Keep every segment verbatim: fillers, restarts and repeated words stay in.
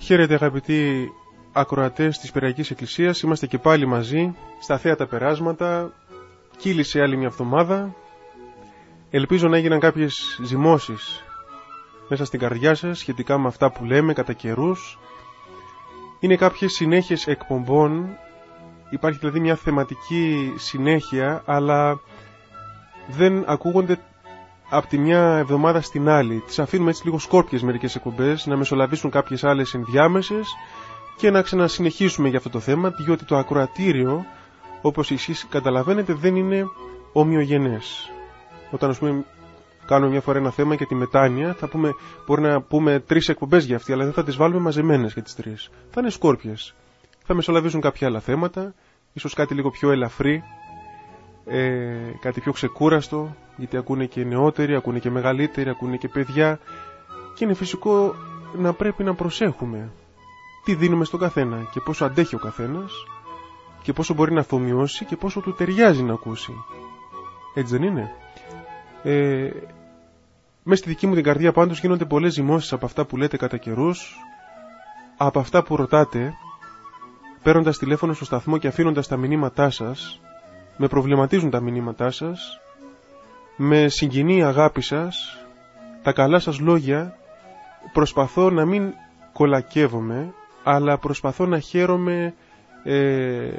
Χαίρετε αγαπητοί ακροατές της Πειραϊκής Εκκλησίας. Είμαστε και πάλι μαζί στα θέατα περάσματα. Κύλησε άλλη μια εβδομάδα. Ελπίζω να έγιναν κάποιες ζυμώσεις μέσα στην καρδιά σας σχετικά με αυτά που λέμε κατά καιρούς. Είναι κάποιες συνέχειες εκπομπών. Υπάρχει δηλαδή μια θεματική συνέχεια, αλλά δεν ακούγονται από τη μια εβδομάδα στην άλλη. Τις αφήνουμε έτσι λίγο σκόρπιες μερικές εκπομπές, να μεσολαβήσουν κάποιες άλλες ενδιάμεσες και να ξανασυνεχίσουμε για αυτό το θέμα, διότι το ακροατήριο, όπως εσείς καταλαβαίνετε, δεν είναι ομοιογενές. Όταν, ας πούμε, κάνουμε μια φορά ένα θέμα για τη μετάνοια, θα πούμε, μπορεί να πούμε τρεις εκπομπές για αυτή, αλλά δεν θα τις βάλουμε μαζεμένες για τις τρεις. Θα είναι σκόρπιες. Θα μεσολαβήσουν κάποια άλλα θέματα, ίσως κάτι λίγο πιο ελαφρύ, ε, κάτι πιο ξεκούραστο, γιατί ακούνε και νεότεροι, ακούνε και μεγαλύτεροι, ακούνε και παιδιά, και είναι φυσικό να πρέπει να προσέχουμε τι δίνουμε στον καθένα και πόσο αντέχει ο καθένας και πόσο μπορεί να αφομοιώσει και πόσο του ταιριάζει να ακούσει. Έτσι δεν είναι? Ε, μέσα στη δική μου την καρδιά πάντως γίνονται πολλές ζυμώσεις από αυτά που λέτε κατά καιρούς, από αυτά που ρωτάτε, παίρνοντας τηλέφωνο στο σταθμό και αφήνοντας τα μηνύματά σας. Με προβληματίζουν τα μηνύματά σας, με συγκινεί η αγάπη σας, τα καλά σας λόγια. Προσπαθώ να μην κολακεύομαι, αλλά προσπαθώ να χαίρομαι ε,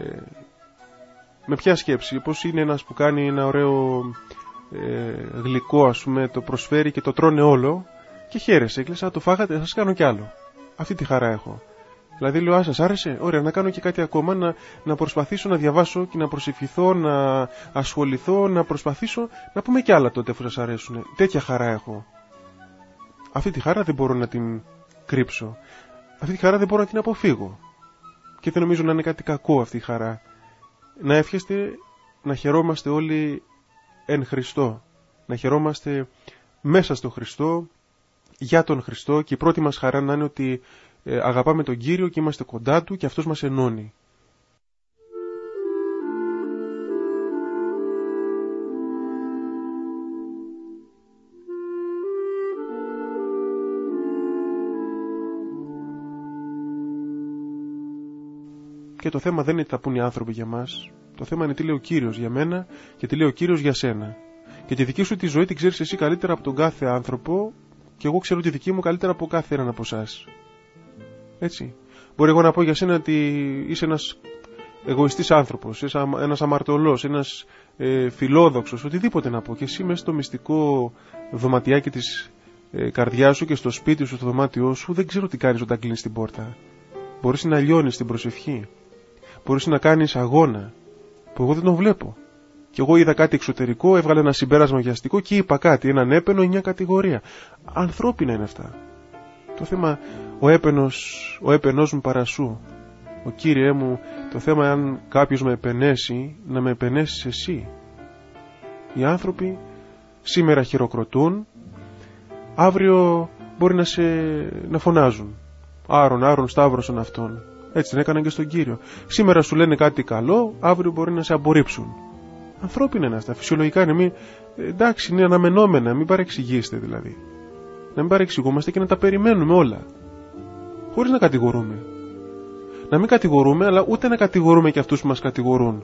με ποια σκέψη. Πώς είναι ένας που κάνει ένα ωραίο ε, γλυκό, ας πούμε, το προσφέρει και το τρώνε όλο και χαίρεσαι. Κλεισά, το φάγατε, θα σας κάνω κι άλλο. Αυτή τη χαρά έχω. Δηλαδή λέω, α, σας άρεσε, ωραία, να κάνω και κάτι ακόμα, να, να προσπαθήσω να διαβάσω και να προσευχηθώ, να ασχοληθώ, να προσπαθήσω να πούμε κι άλλα τότε αφού σας αρέσουν. Τέτοια χαρά έχω. Αυτή τη χαρά δεν μπορώ να την κρύψω. Αυτή τη χαρά δεν μπορώ να την αποφύγω. Και δεν νομίζω να είναι κάτι κακό αυτή η χαρά. Να εύχεστε να χαιρόμαστε όλοι εν Χριστώ. Να χαιρόμαστε μέσα στο Χριστό, για τον Χριστό, και η πρώτη μας χαρά να είναι ότι Ε, αγαπάμε τον Κύριο και είμαστε κοντά Του και Αυτός μας ενώνει. Και το θέμα δεν είναι τι θα πούν οι άνθρωποι για μας. Το θέμα είναι τι λέει ο Κύριος για μένα και τι λέει ο Κύριος για σένα. Και τη δική σου τη ζωή την ξέρεις εσύ καλύτερα από τον κάθε άνθρωπο, και εγώ ξέρω τη δική μου καλύτερα από κάθε έναν από εσάς. Έτσι. Μπορεί εγώ να πω για σένα ότι είσαι ένας εγωιστής άνθρωπος, είσαι ένας αμαρτωλός, ένας ε, φιλόδοξος, οτιδήποτε να πω. Και εσύ μέσα στο μυστικό δωματιάκι της ε, καρδιάς σου και στο σπίτι σου, στο δωμάτιό σου, δεν ξέρω τι κάνεις όταν κλείνεις την πόρτα. Μπορείς να λιώνεις την προσευχή. Μπορείς να κάνεις αγώνα, που εγώ δεν τον βλέπω. Και εγώ είδα κάτι εξωτερικό, έβγαλε ένα συμπέρασμα βιαστικό και είπα κάτι, έναν έπαινο ή μια κατηγορία. Ανθρώπινα είναι αυτά. Το θέμα, ο έπαινος, ο έπαινός μου παρασού. Ο Κύριέ μου, το θέμα αν κάποιος με επενέσει, να με επενέσεις εσύ. Οι άνθρωποι σήμερα χειροκροτούν, αύριο μπορεί να, σε, να φωνάζουν. Άρον, Άρον, σταύρωσον αυτόν. Έτσι την έκαναν και στον Κύριο. Σήμερα σου λένε κάτι καλό, αύριο μπορεί να σε απορρίψουν. Ανθρώπινα είναι αυτά, φυσιολογικά είναι. Μη, εντάξει, είναι αναμενόμενα, μην παρεξηγήσετε δηλαδή. Να μην παρεξηγούμαστε και να τα περιμένουμε όλα. Χωρίς να κατηγορούμε. Να μην κατηγορούμε, αλλά ούτε να κατηγορούμε και αυτούς που μας κατηγορούν.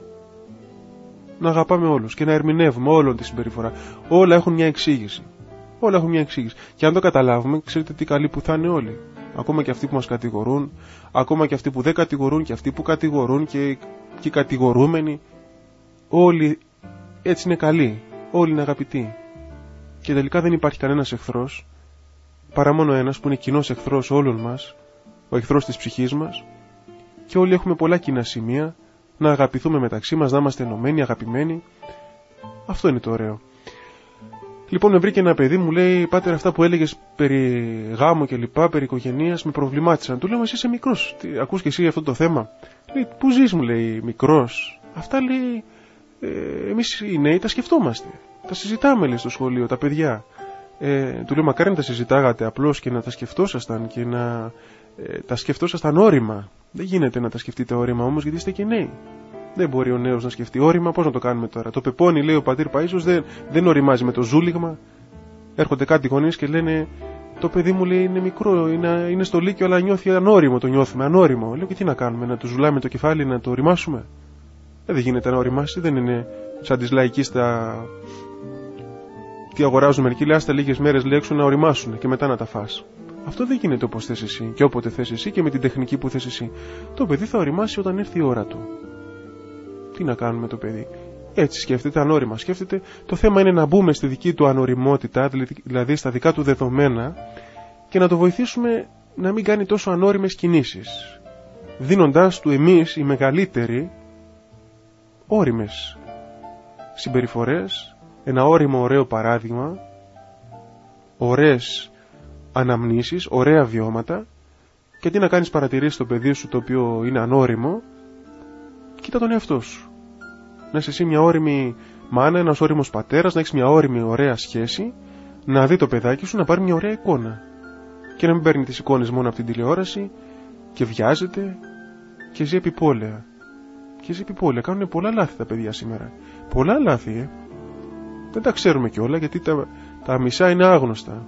Να αγαπάμε όλους και να ερμηνεύουμε όλων τη συμπεριφορά. Όλα έχουν μια εξήγηση. Όλα έχουν μια εξήγηση. Και αν το καταλάβουμε, ξέρετε τι καλοί που θα είναι όλοι. Ακόμα και αυτοί που μας κατηγορούν, ακόμα και αυτοί που δεν κατηγορούν, και αυτοί που κατηγορούν και, και οι κατηγορούμενοι. Όλοι έτσι είναι καλοί. Όλοι είναι αγαπητοί. Και τελικά δεν υπάρχει κανένας εχθρός, παρά μόνο ένας που είναι κοινός εχθρός όλων μας, ο εχθρός της ψυχής μας, και όλοι έχουμε πολλά κοινά σημεία, να αγαπηθούμε μεταξύ μας, να είμαστε ενωμένοι, αγαπημένοι. Αυτό είναι το ωραίο. Λοιπόν, με βρήκε ένα παιδί, μου λέει, πάτερ, αυτά που έλεγες περί γάμου και λοιπά, περί οικογενείας, με προβλημάτισαν. Του λέω, εσύ είσαι μικρός, τι, ακούς και εσύ αυτό το θέμα? Λέει, πού ζεις, μου λέει, μικρός? Αυτά, λέει, ε, εμείς οι νέοι τα σκεφτόμαστε. Τα συζητάμε, λέει, στο σχολείο, τα παιδιά. Ε, του λέω, μακάρι να τα συζητάγατε απλώς και να τα σκεφτόσασταν και να ε, τα σκεφτόσασταν όρημα. Δεν γίνεται να τα σκεφτείτε όρημα όμως, γιατί είστε και νέοι. Δεν μπορεί ο νέος να σκεφτεί όρημα, πώς να το κάνουμε τώρα? Το πεπόνι, λέει ο πατήρ Παΐσιος, δεν, δεν οριμάζει με το ζούλιγμα. Έρχονται κάτι γονείς και λένε, Το παιδί μου λέει είναι μικρό, είναι, είναι στο λύκειο, αλλά νιώθει ανώριμο, το νιώθουμε ανώριμο. Λέω και τι να κάνουμε, να του ζουλάμε το κεφάλι, να το οριμάσουμε. Ε, δεν γίνεται να οριμάσει, δεν είναι σαν τις λαϊκίστα. Τι αγοράζουν μερικοί, λέει άστα λίγες μέρες λέξουν να οριμάσουν και μετά να τα φας. Αυτό δεν γίνεται όπως θες εσύ και όποτε θες εσύ και με την τεχνική που θες εσύ. Το παιδί θα οριμάσει όταν έρθει η ώρα του. Τι να κάνουμε το παιδί. Έτσι σκέφτεται, ανώριμα σκέφτεται. Το θέμα είναι να μπούμε στη δική του ανωριμότητα, δηλαδή στα δικά του δεδομένα, και να το βοηθήσουμε να μην κάνει τόσο ανώριμες κινήσεις, δίνοντάς του εμείς οι μεγαλύτεροι ώριμες συμπεριφορές, ένα ώριμο ωραίο παράδειγμα, ωραίες αναμνήσεις, ωραία βιώματα, και τι να κάνεις παρατηρήσεις στο παιδί σου το οποίο είναι ανώριμο, κοίτα τον εαυτό σου. Να είσαι εσύ μια ώριμη μάνα, ένας ώριμος πατέρας, να έχεις μια ώριμη ωραία σχέση, να δει το παιδάκι σου να πάρει μια ωραία εικόνα. Και να μην παίρνει τις εικόνες μόνο από την τηλεόραση και βιάζεται και ζει επιπόλαια. Και ζει επιπόλαια. Κάνουν πολλά λάθη τα παιδιά σήμερα. Πολλά λάθη, ε. Δεν τα ξέρουμε κιόλα γιατί τα, τα μισά είναι άγνωστα.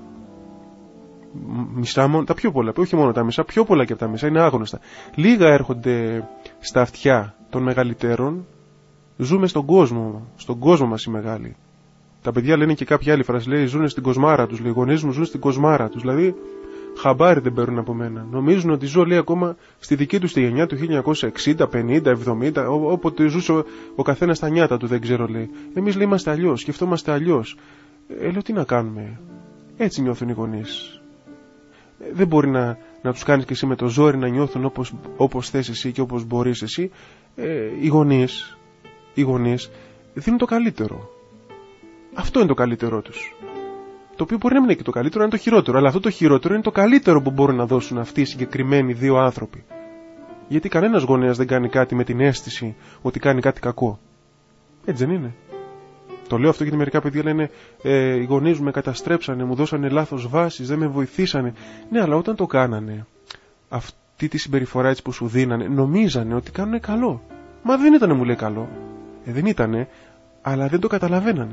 Μισά μόνο, τα πιο πολλά, όχι μόνο τα μισά, πιο πολλά και από τα μισά είναι άγνωστα. Λίγα έρχονται στα αυτιά των μεγαλύτερων. Ζούμε στον κόσμο, στον κόσμο μας οι μεγάλοι. Τα παιδιά λένε και κάποια άλλη φράση, λέει ζουν στην κοσμάρα τους, λέει, οι γονείς μου ζουν στην κοσμάρα τους. Δηλαδή, χαμπάρι δεν παίρνουν από μένα. Νομίζουν ότι ζω, λέει, ακόμα στη δική τους τη γενιά του χίλια εννιακόσια εξήντα, πενήντα, εβδομήντα, όποτε ζούσε ο, ο καθένας στα νιάτα του, δεν ξέρω, λέει. Εμείς, λέει, είμαστε αλλιώς, σκεφτόμαστε αλλιώς. Ε, λέω, τι να κάνουμε. Έτσι νιώθουν οι γονείς. Ε, δεν μπορεί να, να τους κάνεις και εσύ με το ζόρι να νιώθουν όπως, όπως θες εσύ και όπως μπορείς εσύ. Ε, οι γονείς. Οι γονείς δίνουν το καλύτερο. Αυτό είναι το καλύτερό τους. Το οποίο μπορεί να μην είναι και το καλύτερο, είναι το χειρότερο. Αλλά αυτό το χειρότερο είναι το καλύτερο που μπορούν να δώσουν αυτοί οι συγκεκριμένοι δύο άνθρωποι. Γιατί κανένας γονέας δεν κάνει κάτι με την αίσθηση ότι κάνει κάτι κακό. Έτσι δεν είναι. Το λέω αυτό γιατί μερικά παιδιά λένε ε, οι γονείς μου με καταστρέψανε, μου δώσανε λάθος βάσεις, δεν με βοηθήσανε. Ναι, αλλά όταν το κάνανε, αυτή τη συμπεριφορά έτσι που σου δίνανε, νομίζανε ότι κάνουν καλό. Μα δεν ήτανε, μου λέει, καλό. Ε, δεν ήτανε, αλλά δεν το καταλαβαίνανε.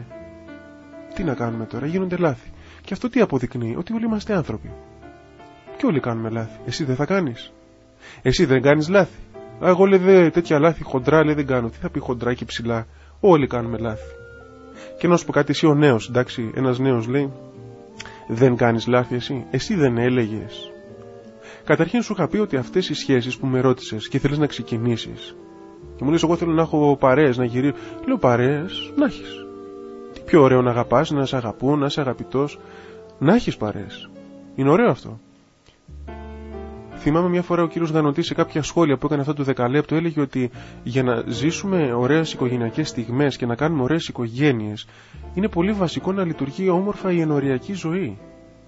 Τι να κάνουμε τώρα, γίνονται λάθη. Και αυτό τι αποδεικνύει, ότι όλοι είμαστε άνθρωποι. Και όλοι κάνουμε λάθη. Εσύ δεν θα κάνεις. Εσύ δεν κάνεις λάθη. Α, εγώ λέει δε, τέτοια λάθη χοντρά, λέει, δεν κάνω. Τι θα πει χοντρά και ψηλά. Όλοι κάνουμε λάθη. Και να σου πω κάτι, εσύ ο νέος, εντάξει, ένας νέος λέει, δεν κάνεις λάθη εσύ. Εσύ δεν έλεγες. Καταρχήν σου είχα πει ότι αυτές οι σχέσεις που με ρώτησες και θέλεις να ξεκινήσεις. Και μου λες, εγώ θέλω να έχω παρέες, να γυρίσω. Λέω, παρέες, να έχεις. Τι πιο ωραίο να αγαπάς, να σε αγαπούν, να είσαι αγαπητός. Να έχεις παρέες. Είναι ωραίο αυτό. Θυμάμαι μια φορά ο κύριος Γανωτής σε κάποια σχόλια που έκανε αυτό το δεκαλέπτο έλεγε ότι για να ζήσουμε ωραίες οικογενειακές στιγμές και να κάνουμε ωραίες οικογένειες είναι πολύ βασικό να λειτουργεί όμορφα η ενοριακή ζωή.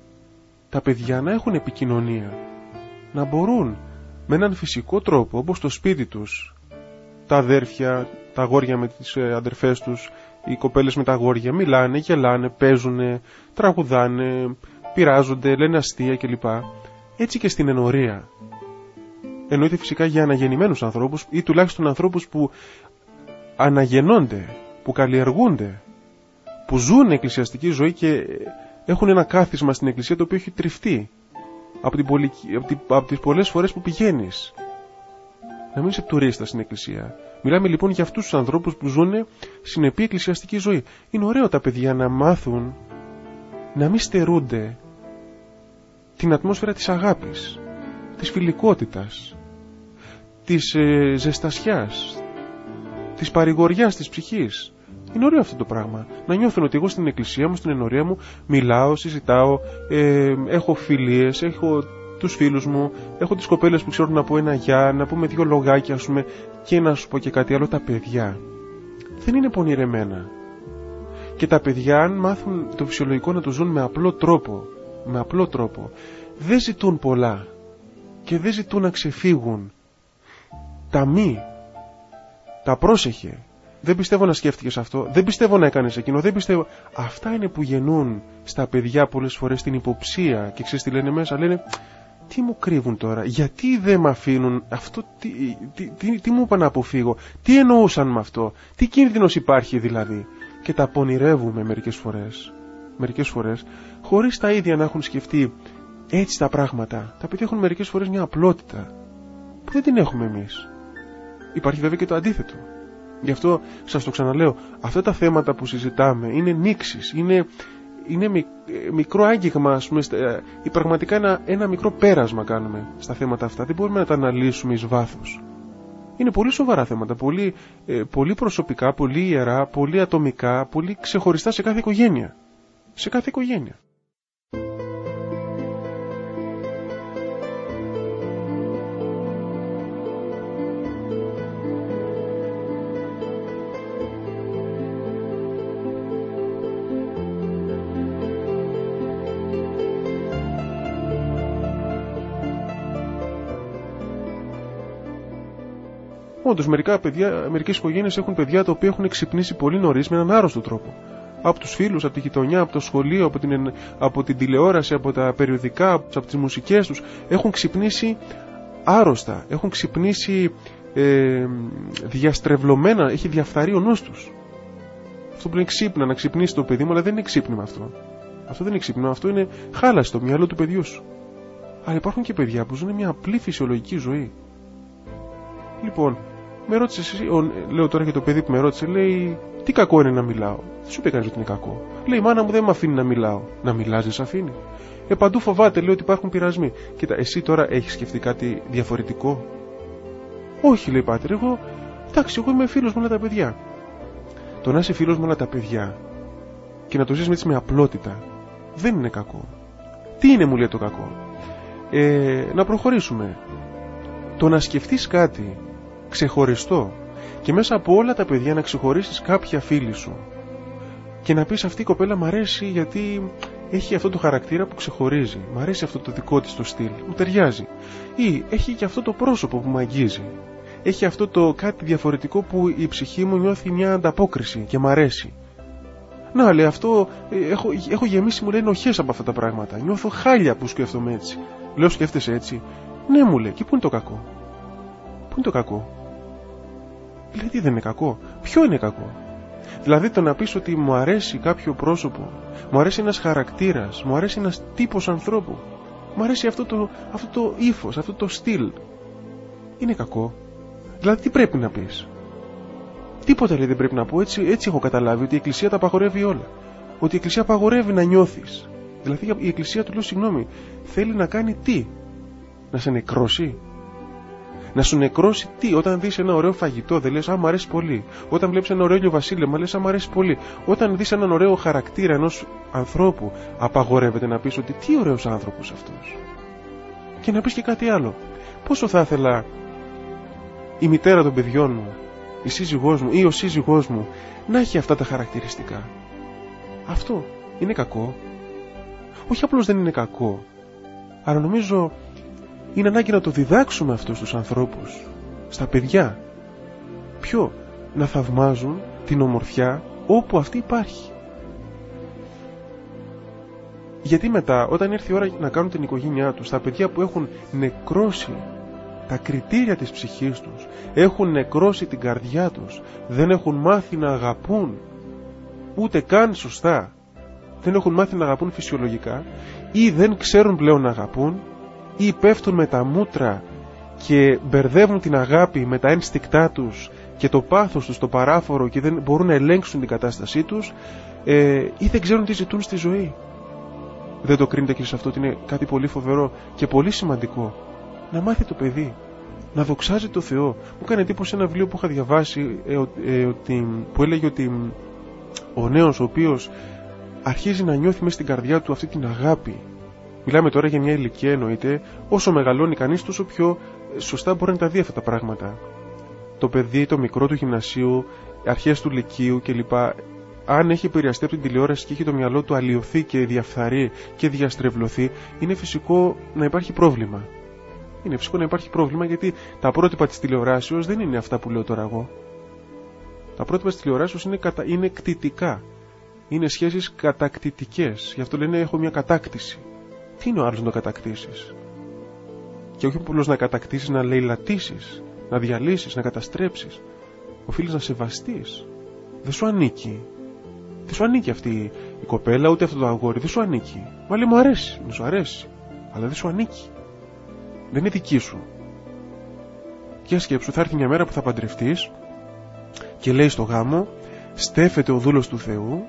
Τα παιδιά να έχουν επικοινωνία. Να μπορούν με έναν φυσικό τρόπο, όπως στο σπίτι τους, τα αδέρφια, τα αγόρια με τις αδερφές τους, οι κοπέλες με τα αγόρια, μιλάνε, γελάνε, παίζουνε, τραγουδάνε, πειράζονται, λένε αστεία κλπ. Έτσι και στην ενορία. Εννοείται φυσικά για αναγεννημένους ανθρώπους ή τουλάχιστον ανθρώπους που αναγεννώνται, που καλλιεργούνται, που ζουν εκκλησιαστική ζωή και έχουν ένα κάθισμα στην εκκλησία το οποίο έχει τριφτεί από, την πολυ... από, την... από τις πολλές φορές που πηγαίνεις. Να μην είσαι τουρίστα στην εκκλησία. Μιλάμε λοιπόν για αυτούς τους ανθρώπους που ζουν συνεπή εκκλησιαστική ζωή. Είναι ωραίο τα παιδιά να μάθουν να μην στερούνται την ατμόσφαιρα της αγάπης, της φιλικότητας, της ε, ζεστασιάς, της παρηγοριάς της ψυχής. Είναι ωραίο αυτό το πράγμα. Να νιώθουν ότι εγώ στην εκκλησία μου, στην ενορία μου, μιλάω, συζητάω, ε, έχω φιλίες, έχω τους φίλους μου, έχω τις κοπέλες που ξέρουν να πω ένα γεια, να πούμε δύο λογάκια, ας πούμε, και να σου πω και κάτι άλλο. Τα παιδιά δεν είναι πονηρεμένα. Και τα παιδιά, αν μάθουν το φυσιολογικό να το ζουν με απλό τρόπο, με απλό τρόπο, δεν ζητούν πολλά και δεν ζητούν να ξεφύγουν. Τα μη, τα πρόσεχε. Δεν πιστεύω να σκέφτηκες αυτό, δεν πιστεύω να έκανες εκείνο, δεν πιστεύω. Αυτά είναι που γεννούν στα παιδιά πολλές φορές την υποψία και ξέρεις τι λένε μέσα, λένε τι μου κρύβουν τώρα, γιατί δεν με αφήνουν, αυτό τι, τι, τι, τι μου είπα να αποφύγω, τι εννοούσαν με αυτό, τι κίνδυνος υπάρχει δηλαδή. Και τα πονηρεύουμε μερικές φορές, μερικές φορές, χωρίς τα ίδια να έχουν σκεφτεί έτσι τα πράγματα. Τα παιδιά έχουν μερικές φορές μια απλότητα που δεν την έχουμε εμείς. Υπάρχει βέβαια και το αντίθετο. Γι' αυτό σας το ξαναλέω, αυτά τα θέματα που συζητάμε είναι νήξεις, είναι, είναι μικρό άγγιγμα, ας πούμε, ή πραγματικά ένα, ένα μικρό πέρασμα κάνουμε στα θέματα αυτά. Δεν μπορούμε να τα αναλύσουμε εις βάθος. Είναι πολύ σοβαρά θέματα, πολύ, ε, πολύ προσωπικά, πολύ ιερά, πολύ ατομικά, πολύ ξεχωριστά σε κάθε οικογένεια. Σε κάθε οικογένεια. Όντως, μερικές οικογένειες έχουν παιδιά τα οποία έχουν ξυπνήσει πολύ νωρίς με έναν άρρωστο τρόπο. Από τους φίλους, από τη γειτονιά, από το σχολείο, από την, από την τηλεόραση, από τα περιοδικά, από τις μουσικές τους. Έχουν ξυπνήσει άρρωστα, έχουν ξυπνήσει ε, διαστρεβλωμένα, έχει διαφθαρεί ο νους τους. Αυτό που είναι ξύπνα, να ξυπνήσει το παιδί μου, αλλά δεν είναι ξύπνημα αυτό. Αυτό δεν είναι ξύπνημα, αυτό είναι χάλαση στο μυαλό του παιδιού σου. Αλλά υπάρχουν και παιδιά που ζουν μια απλή φυσιολογική ζωή. Λοιπόν, με ρώτησε εσύ, λέω τώρα για το παιδί που με ρώτησε, λέει, τι κακό είναι να μιλάω. Δεν σου είπε κανείς ότι είναι κακό. Λέει, η μάνα μου δεν με αφήνει να μιλάω. Να μιλάς δεν σε αφήνει. Ε, παντού φοβάται, λέει, ότι υπάρχουν πειρασμοί. Κοίτα, εσύ τώρα έχεις σκεφτεί κάτι διαφορετικό? Όχι, λέει, πάτερ, εγώ, εντάξει, εγώ είμαι φίλος με όλα τα παιδιά. Το να είσαι φίλος με όλα τα παιδιά και να το ζεις έτσι με απλότητα δεν είναι κακό. Τι είναι, μου λέει, το κακό? Ε, να προχωρήσουμε. Το να σκεφτείς κάτι ξεχωριστό και μέσα από όλα τα παιδιά να ξεχωρίσεις κάποια φίλη σου και να πεις, αυτή η κοπέλα μ' αρέσει γιατί έχει αυτό το χαρακτήρα που ξεχωρίζει, μ' αρέσει αυτό το δικό της το στυλ, μου ταιριάζει, ή έχει και αυτό το πρόσωπο που μου αγγίζει, έχει αυτό το κάτι διαφορετικό που η ψυχή μου νιώθει μια ανταπόκριση και μ' αρέσει. Να, λέει, αυτό έχω, έχω γεμίσει, μου λέει, ενοχές από αυτά τα πράγματα, νιώθω χάλια που σκέφτομαι έτσι. Λέω, σκέφτεσαι έτσι? Ναι, μου λέει, και πού είναι το κακό? Πού είναι το κακό? Λέει, τι δεν είναι κακό? Ποιο είναι κακό? Δηλαδή το να πεις ότι μου αρέσει κάποιο πρόσωπο, μου αρέσει ένας χαρακτήρας, μου αρέσει ένας τύπος ανθρώπου, μου αρέσει αυτό το, αυτό το ύφος, αυτό το στυλ, είναι κακό? Δηλαδή τι πρέπει να πεις? Τίποτα, λέει, δεν πρέπει να πω. Έτσι, έτσι έχω καταλάβει ότι η Εκκλησία τα απαγορεύει όλα. Ότι η Εκκλησία απαγορεύει να νιώθεις. Δηλαδή η Εκκλησία, του λέω, συγγνώμη, θέλει να κάνει τι? Να σε νεκρώσει? Να σου νεκρώσει τι? Όταν δεις ένα ωραίο φαγητό δεν λες, α, μου αρέσει πολύ? Όταν βλέπεις ένα ωραίο ηλιοβασίλεμα λες, α, μου αρέσει πολύ? Όταν δεις έναν ωραίο χαρακτήρα ενός ανθρώπου, απαγορεύεται να πεις ότι τι ωραίος άνθρωπος αυτός? Και να πεις και κάτι άλλο. Πόσο θα ήθελα η μητέρα των παιδιών μου, η σύζυγός μου ή ο σύζυγός μου να έχει αυτά τα χαρακτηριστικά? Αυτό είναι κακό? Όχι απλώς δεν είναι κακό, αλλά νομίζω είναι ανάγκη να το διδάξουμε αυτό στους ανθρώπους, στα παιδιά. Ποιο? Να θαυμάζουν την ομορφιά όπου αυτή υπάρχει. Γιατί μετά, όταν έρθει η ώρα να κάνουν την οικογένειά τους, τα παιδιά που έχουν νεκρώσει τα κριτήρια της ψυχής τους, έχουν νεκρώσει την καρδιά τους, δεν έχουν μάθει να αγαπούν ούτε καν σωστά, δεν έχουν μάθει να αγαπούν φυσιολογικά, ή δεν ξέρουν πλέον να αγαπούν, ή πέφτουν με τα μούτρα και μπερδεύουν την αγάπη με τα ένστικτά τους και το πάθος τους, το παράφορο, και δεν μπορούν να ελέγξουν την κατάστασή τους, ε, ή δεν ξέρουν τι ζητούν στη ζωή. Δεν το κρίνετε και σε αυτό ότι είναι κάτι πολύ φοβερό και πολύ σημαντικό? Να μάθει το παιδί να δοξάζει το Θεό. Μου έκανε εντύπωση ένα βιβλίο που είχα διαβάσει, ε, ε, ότι, που έλεγε ότι ο νέος ο οποίος αρχίζει να νιώθει μέσα στην καρδιά του αυτή την αγάπη. Μιλάμε τώρα για μια ηλικία, εννοείται, όσο μεγαλώνει κανείς τόσο πιο σωστά μπορεί να τα δει αυτά τα πράγματα. Το παιδί, το μικρό του γυμνασίου, αρχές του λυκείου κλπ. Αν έχει επηρεαστεί από την τηλεόραση και έχει το μυαλό του αλλοιωθεί και διαφθαρεί και διαστρεβλωθεί, είναι φυσικό να υπάρχει πρόβλημα. Είναι φυσικό να υπάρχει πρόβλημα, γιατί τα πρότυπα της τηλεοράσεως δεν είναι αυτά που λέω τώρα εγώ. Τα πρότυπα της τηλεοράσεως είναι, κατα... είναι κτητικά. Είναι σχέσεις κατακτητικές. Γι' αυτό λένε έχω μια κατάκτηση. Τι είναι ο άλλος να το κατακτήσεις? Και όχι απλώς να κατακτήσεις, να λαιλατήσεις, να διαλύσεις, να καταστρέψεις. Οφείλεις να σεβαστείς. Δεν σου ανήκει. Δεν σου ανήκει αυτή η κοπέλα, ούτε αυτό το αγόρι. Δεν σου ανήκει. Μα λέει, μου αρέσει. Δεν σου αρέσει. αλλά δεν σου ανήκει. Δεν είναι δική σου. Για σκέψου, θα έρθει μια μέρα που θα παντρευτείς και λέει στο γάμο, στέφεται ο δούλος του Θεού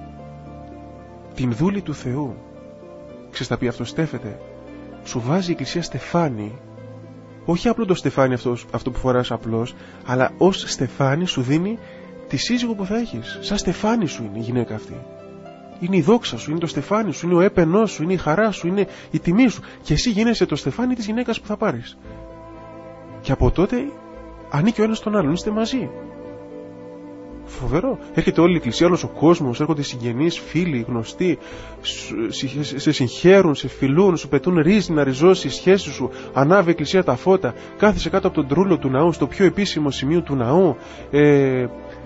την δούλη του Θεού. Ξέρεις θα πει αυτό, στέφεται. Σου βάζει η Εκκλησία στεφάνι, όχι απλό το στεφάνι αυτό, αυτό που φοράς απλώς, αλλά ως στεφάνι σου δίνει τη σύζυγο που θα έχεις. Σαν στεφάνι σου είναι η γυναίκα αυτή. Είναι η δόξα σου, είναι το στεφάνι σου, είναι ο έπαινός σου, είναι η χαρά σου, είναι η τιμή σου. Και εσύ γίνεσαι το στεφάνι της γυναίκας που θα πάρεις. Και από τότε ανήκει ο ένας στον άλλον, είστε μαζί. Φοβερό. Έρχεται όλη η Εκκλησία, όλος ο κόσμος, έρχονται συγγενείς, φίλοι, γνωστοί, σε συγχαίρουν, σε φιλούν, σου πετούν ρύζι να ριζώσει η σχέση σου. Ανάβει η Εκκλησία τα φώτα, κάθισε κάτω από τον τρούλο του ναού, στο πιο επίσημο σημείο του ναού. Ε,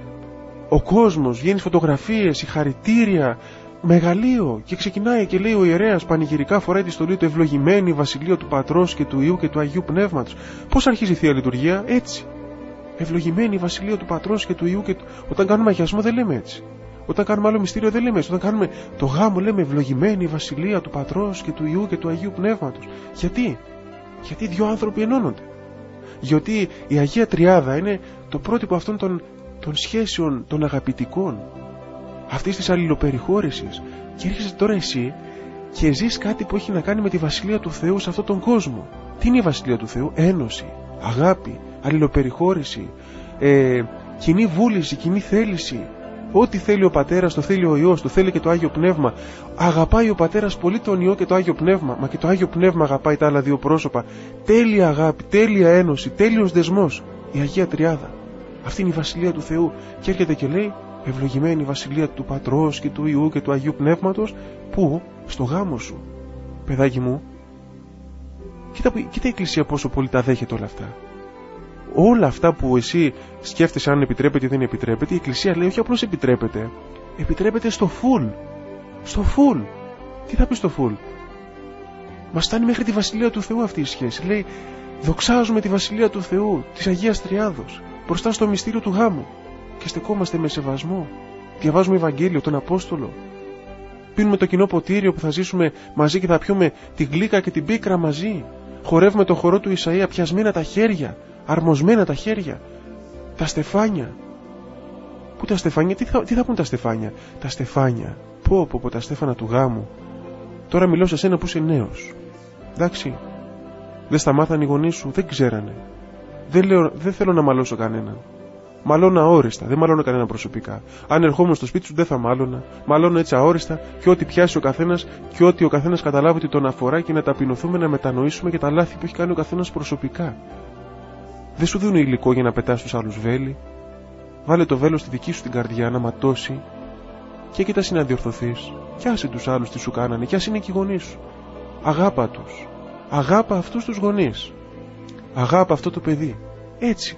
ο κόσμος, βγαίνει φωτογραφίες, συγχαρητήρια, μεγαλείο. Και ξεκινάει και λέει ο ιερέας πανηγυρικά, φοράει τη στολή του, ευλογημένη βασιλεία του Πατρός και του Υιού και του Αγίου Πνεύματος. Πώς αρχίζει η Θεία Λειτουργία? Έτσι. Ευλογημένη η βασιλεία του Πατρός και του Υιού και του... Όταν κάνουμε αγιασμό δεν λέμε έτσι. Όταν κάνουμε άλλο μυστήριο δεν λέμε έτσι. Όταν κάνουμε το γάμο λέμε ευλογημένη η βασιλεία του Πατρός και του Υιού και του Αγίου Πνεύματος. Γιατί? Γιατί δύο άνθρωποι ενώνονται. Γιατί η Αγία Τριάδα είναι το πρότυπο αυτών των, των σχέσεων των αγαπητικών, αυτής της αλληλοπεριχώρησης. Και έρχεσαι τώρα εσύ και ζεις κάτι που έχει να κάνει με τη βασιλεία του Θεού σε αυτόν τον κόσμο. Τι είναι η βασιλεία του Θεού? Ένωση, αγάπη, αλληλοπεριχώρηση, ε, κοινή βούληση, κοινή θέληση. Ό,τι θέλει ο Πατέρας το θέλει ο Υιός, το θέλει και το Άγιο Πνεύμα. Αγαπάει ο Πατέρας πολύ τον Υιό και το Άγιο Πνεύμα, μα και το Άγιο Πνεύμα αγαπάει τα άλλα δύο πρόσωπα. Τέλεια αγάπη, τέλεια ένωση, τέλειος δεσμός. Η Αγία Τριάδα. Αυτή είναι η βασιλεία του Θεού. Και έρχεται και λέει ευλογημένη η βασιλεία του Πατρός και του Υιού και του Αγίου Πνεύματος. Πού? Στο γάμο σου. Παιδάκι μου, κοίτα, κοίτα η Εκκλησία πόσο πολύ τα δέχεται όλα αυτά. Όλα αυτά που εσύ σκέφτεσαι αν επιτρέπεται ή δεν επιτρέπεται, η Εκκλησία λέει όχι απλώς επιτρέπεται, επιτρέπεται στο φουλ. Στο φουλ. Τι θα πει στο φουλ? Μας φτάνει μέχρι τη βασιλεία του Θεού αυτή η σχέση. Λέει δοξάζουμε τη βασιλεία του Θεού, της Αγίας Τριάδος, μπροστά στο μυστήριο του γάμου και στεκόμαστε με σεβασμό. Διαβάζουμε Ευαγγέλιο, τον Απόστολο. Πίνουμε το κοινό ποτήριο που θα ζήσουμε μαζί και θα πιούμε τη γλύκα και την πίκρα μαζί. Χορεύουμε το χορό του Ισαΐα, πιασμένα τα χέρια, αρμοσμένα τα χέρια. Τα στεφάνια. Πού τα στεφάνια, τι θα, τι θα πούν τα στεφάνια? Τα στεφάνια. Πω πω πω τα στέφανα του γάμου. Τώρα μιλώ σε σένα που είσαι νέος. Εντάξει. Δεν στα μάθανε οι γονείς σου, δεν ξέρανε. Δεν, λέω, δεν θέλω να μαλώσω κανέναν. Μαλώνω αόριστα, δεν μαλώνω κανένα προσωπικά. Αν ερχόμουν στο σπίτι σου δεν θα μάλωνα. Μαλώνω έτσι αόριστα και ό,τι πιάσει ο καθένας και ό,τι ο καθένας καταλάβει ότι τον αφορά και να ταπεινωθούμε να μετανοήσουμε και τα λάθη που έχει κάνει ο καθένας προσωπικά. Δεν σου δίνω υλικό για να πετάς τους άλλους βέλη. Βάλε το βέλος στη δική σου την καρδιά να ματώσει και κοίτασε να διορθωθείς. Κι άσε τους άλλους τι σου κάνανε, κι ας είναι και οι γονείς σου. Αγάπα τους. Αγάπα αυτούς τους γονείς. Αγάπα αυτό το παιδί. Έτσι.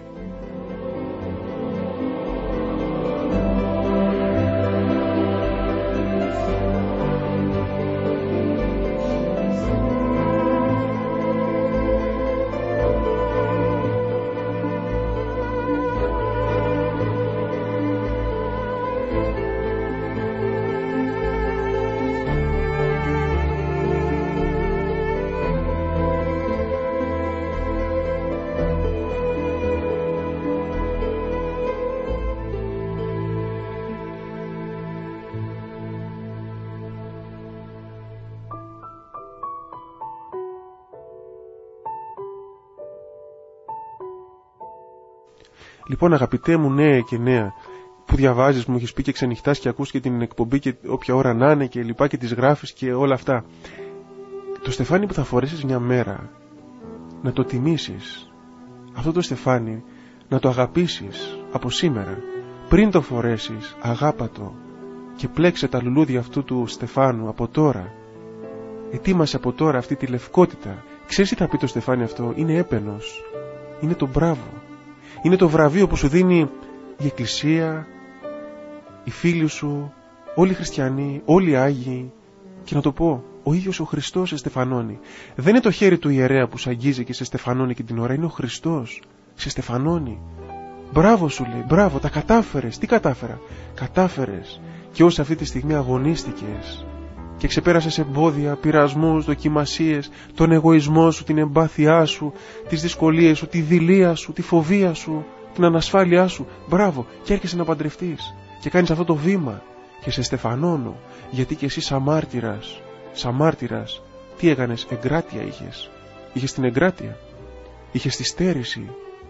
Λοιπόν, αγαπητέ μου νέα και νέα που διαβάζεις, μου έχεις πει και ξενυχτάς και ακούς και την εκπομπή και όποια ώρα να είναι και λοιπά και τις γράφεις και όλα αυτά. Το στεφάνι που θα φορέσεις μια μέρα, να το τιμήσεις. Αυτό το στεφάνι να το αγαπήσεις από σήμερα. Πριν το φορέσεις, αγάπατο και πλέξε τα λουλούδια αυτού του στεφάνου από τώρα. Ετοίμασε από τώρα αυτή τη λευκότητα. Ξέρεις τι θα πει το στεφάνι αυτό? Είναι έπαινος. Είναι το μπράβο. Είναι το βραβείο που σου δίνει η Εκκλησία, οι φίλοι σου, όλοι οι χριστιανοί, όλοι οι Άγιοι. Και να το πω, ο ίδιος ο Χριστός σε στεφανώνει. Δεν είναι το χέρι του ιερέα που σε αγγίζει και σε στεφανώνει και την ώρα. Είναι ο Χριστός. Σε στεφανώνει. Μπράβο σου λέει, μπράβο, τα κατάφερες. Τι κατάφερα? Κατάφερες. Και όσο αυτή τη στιγμή αγωνίστηκες και ξεπέρασες εμπόδια, πειρασμούς, δοκιμασίες, τον εγωισμό σου, την εμπάθειά σου, τις δυσκολίες σου, τη δειλία σου, τη φοβία σου, την ανασφάλειά σου. Μπράβο, και έρχεσαι να παντρευτείς και κάνεις αυτό το βήμα και σε στεφανώνω, γιατί και εσύ σαν μάρτυρας, σαν μάρτυρας, τι έκανες? Εγκράτεια είχες. Είχες την εγκράτεια, είχες τη στέρηση,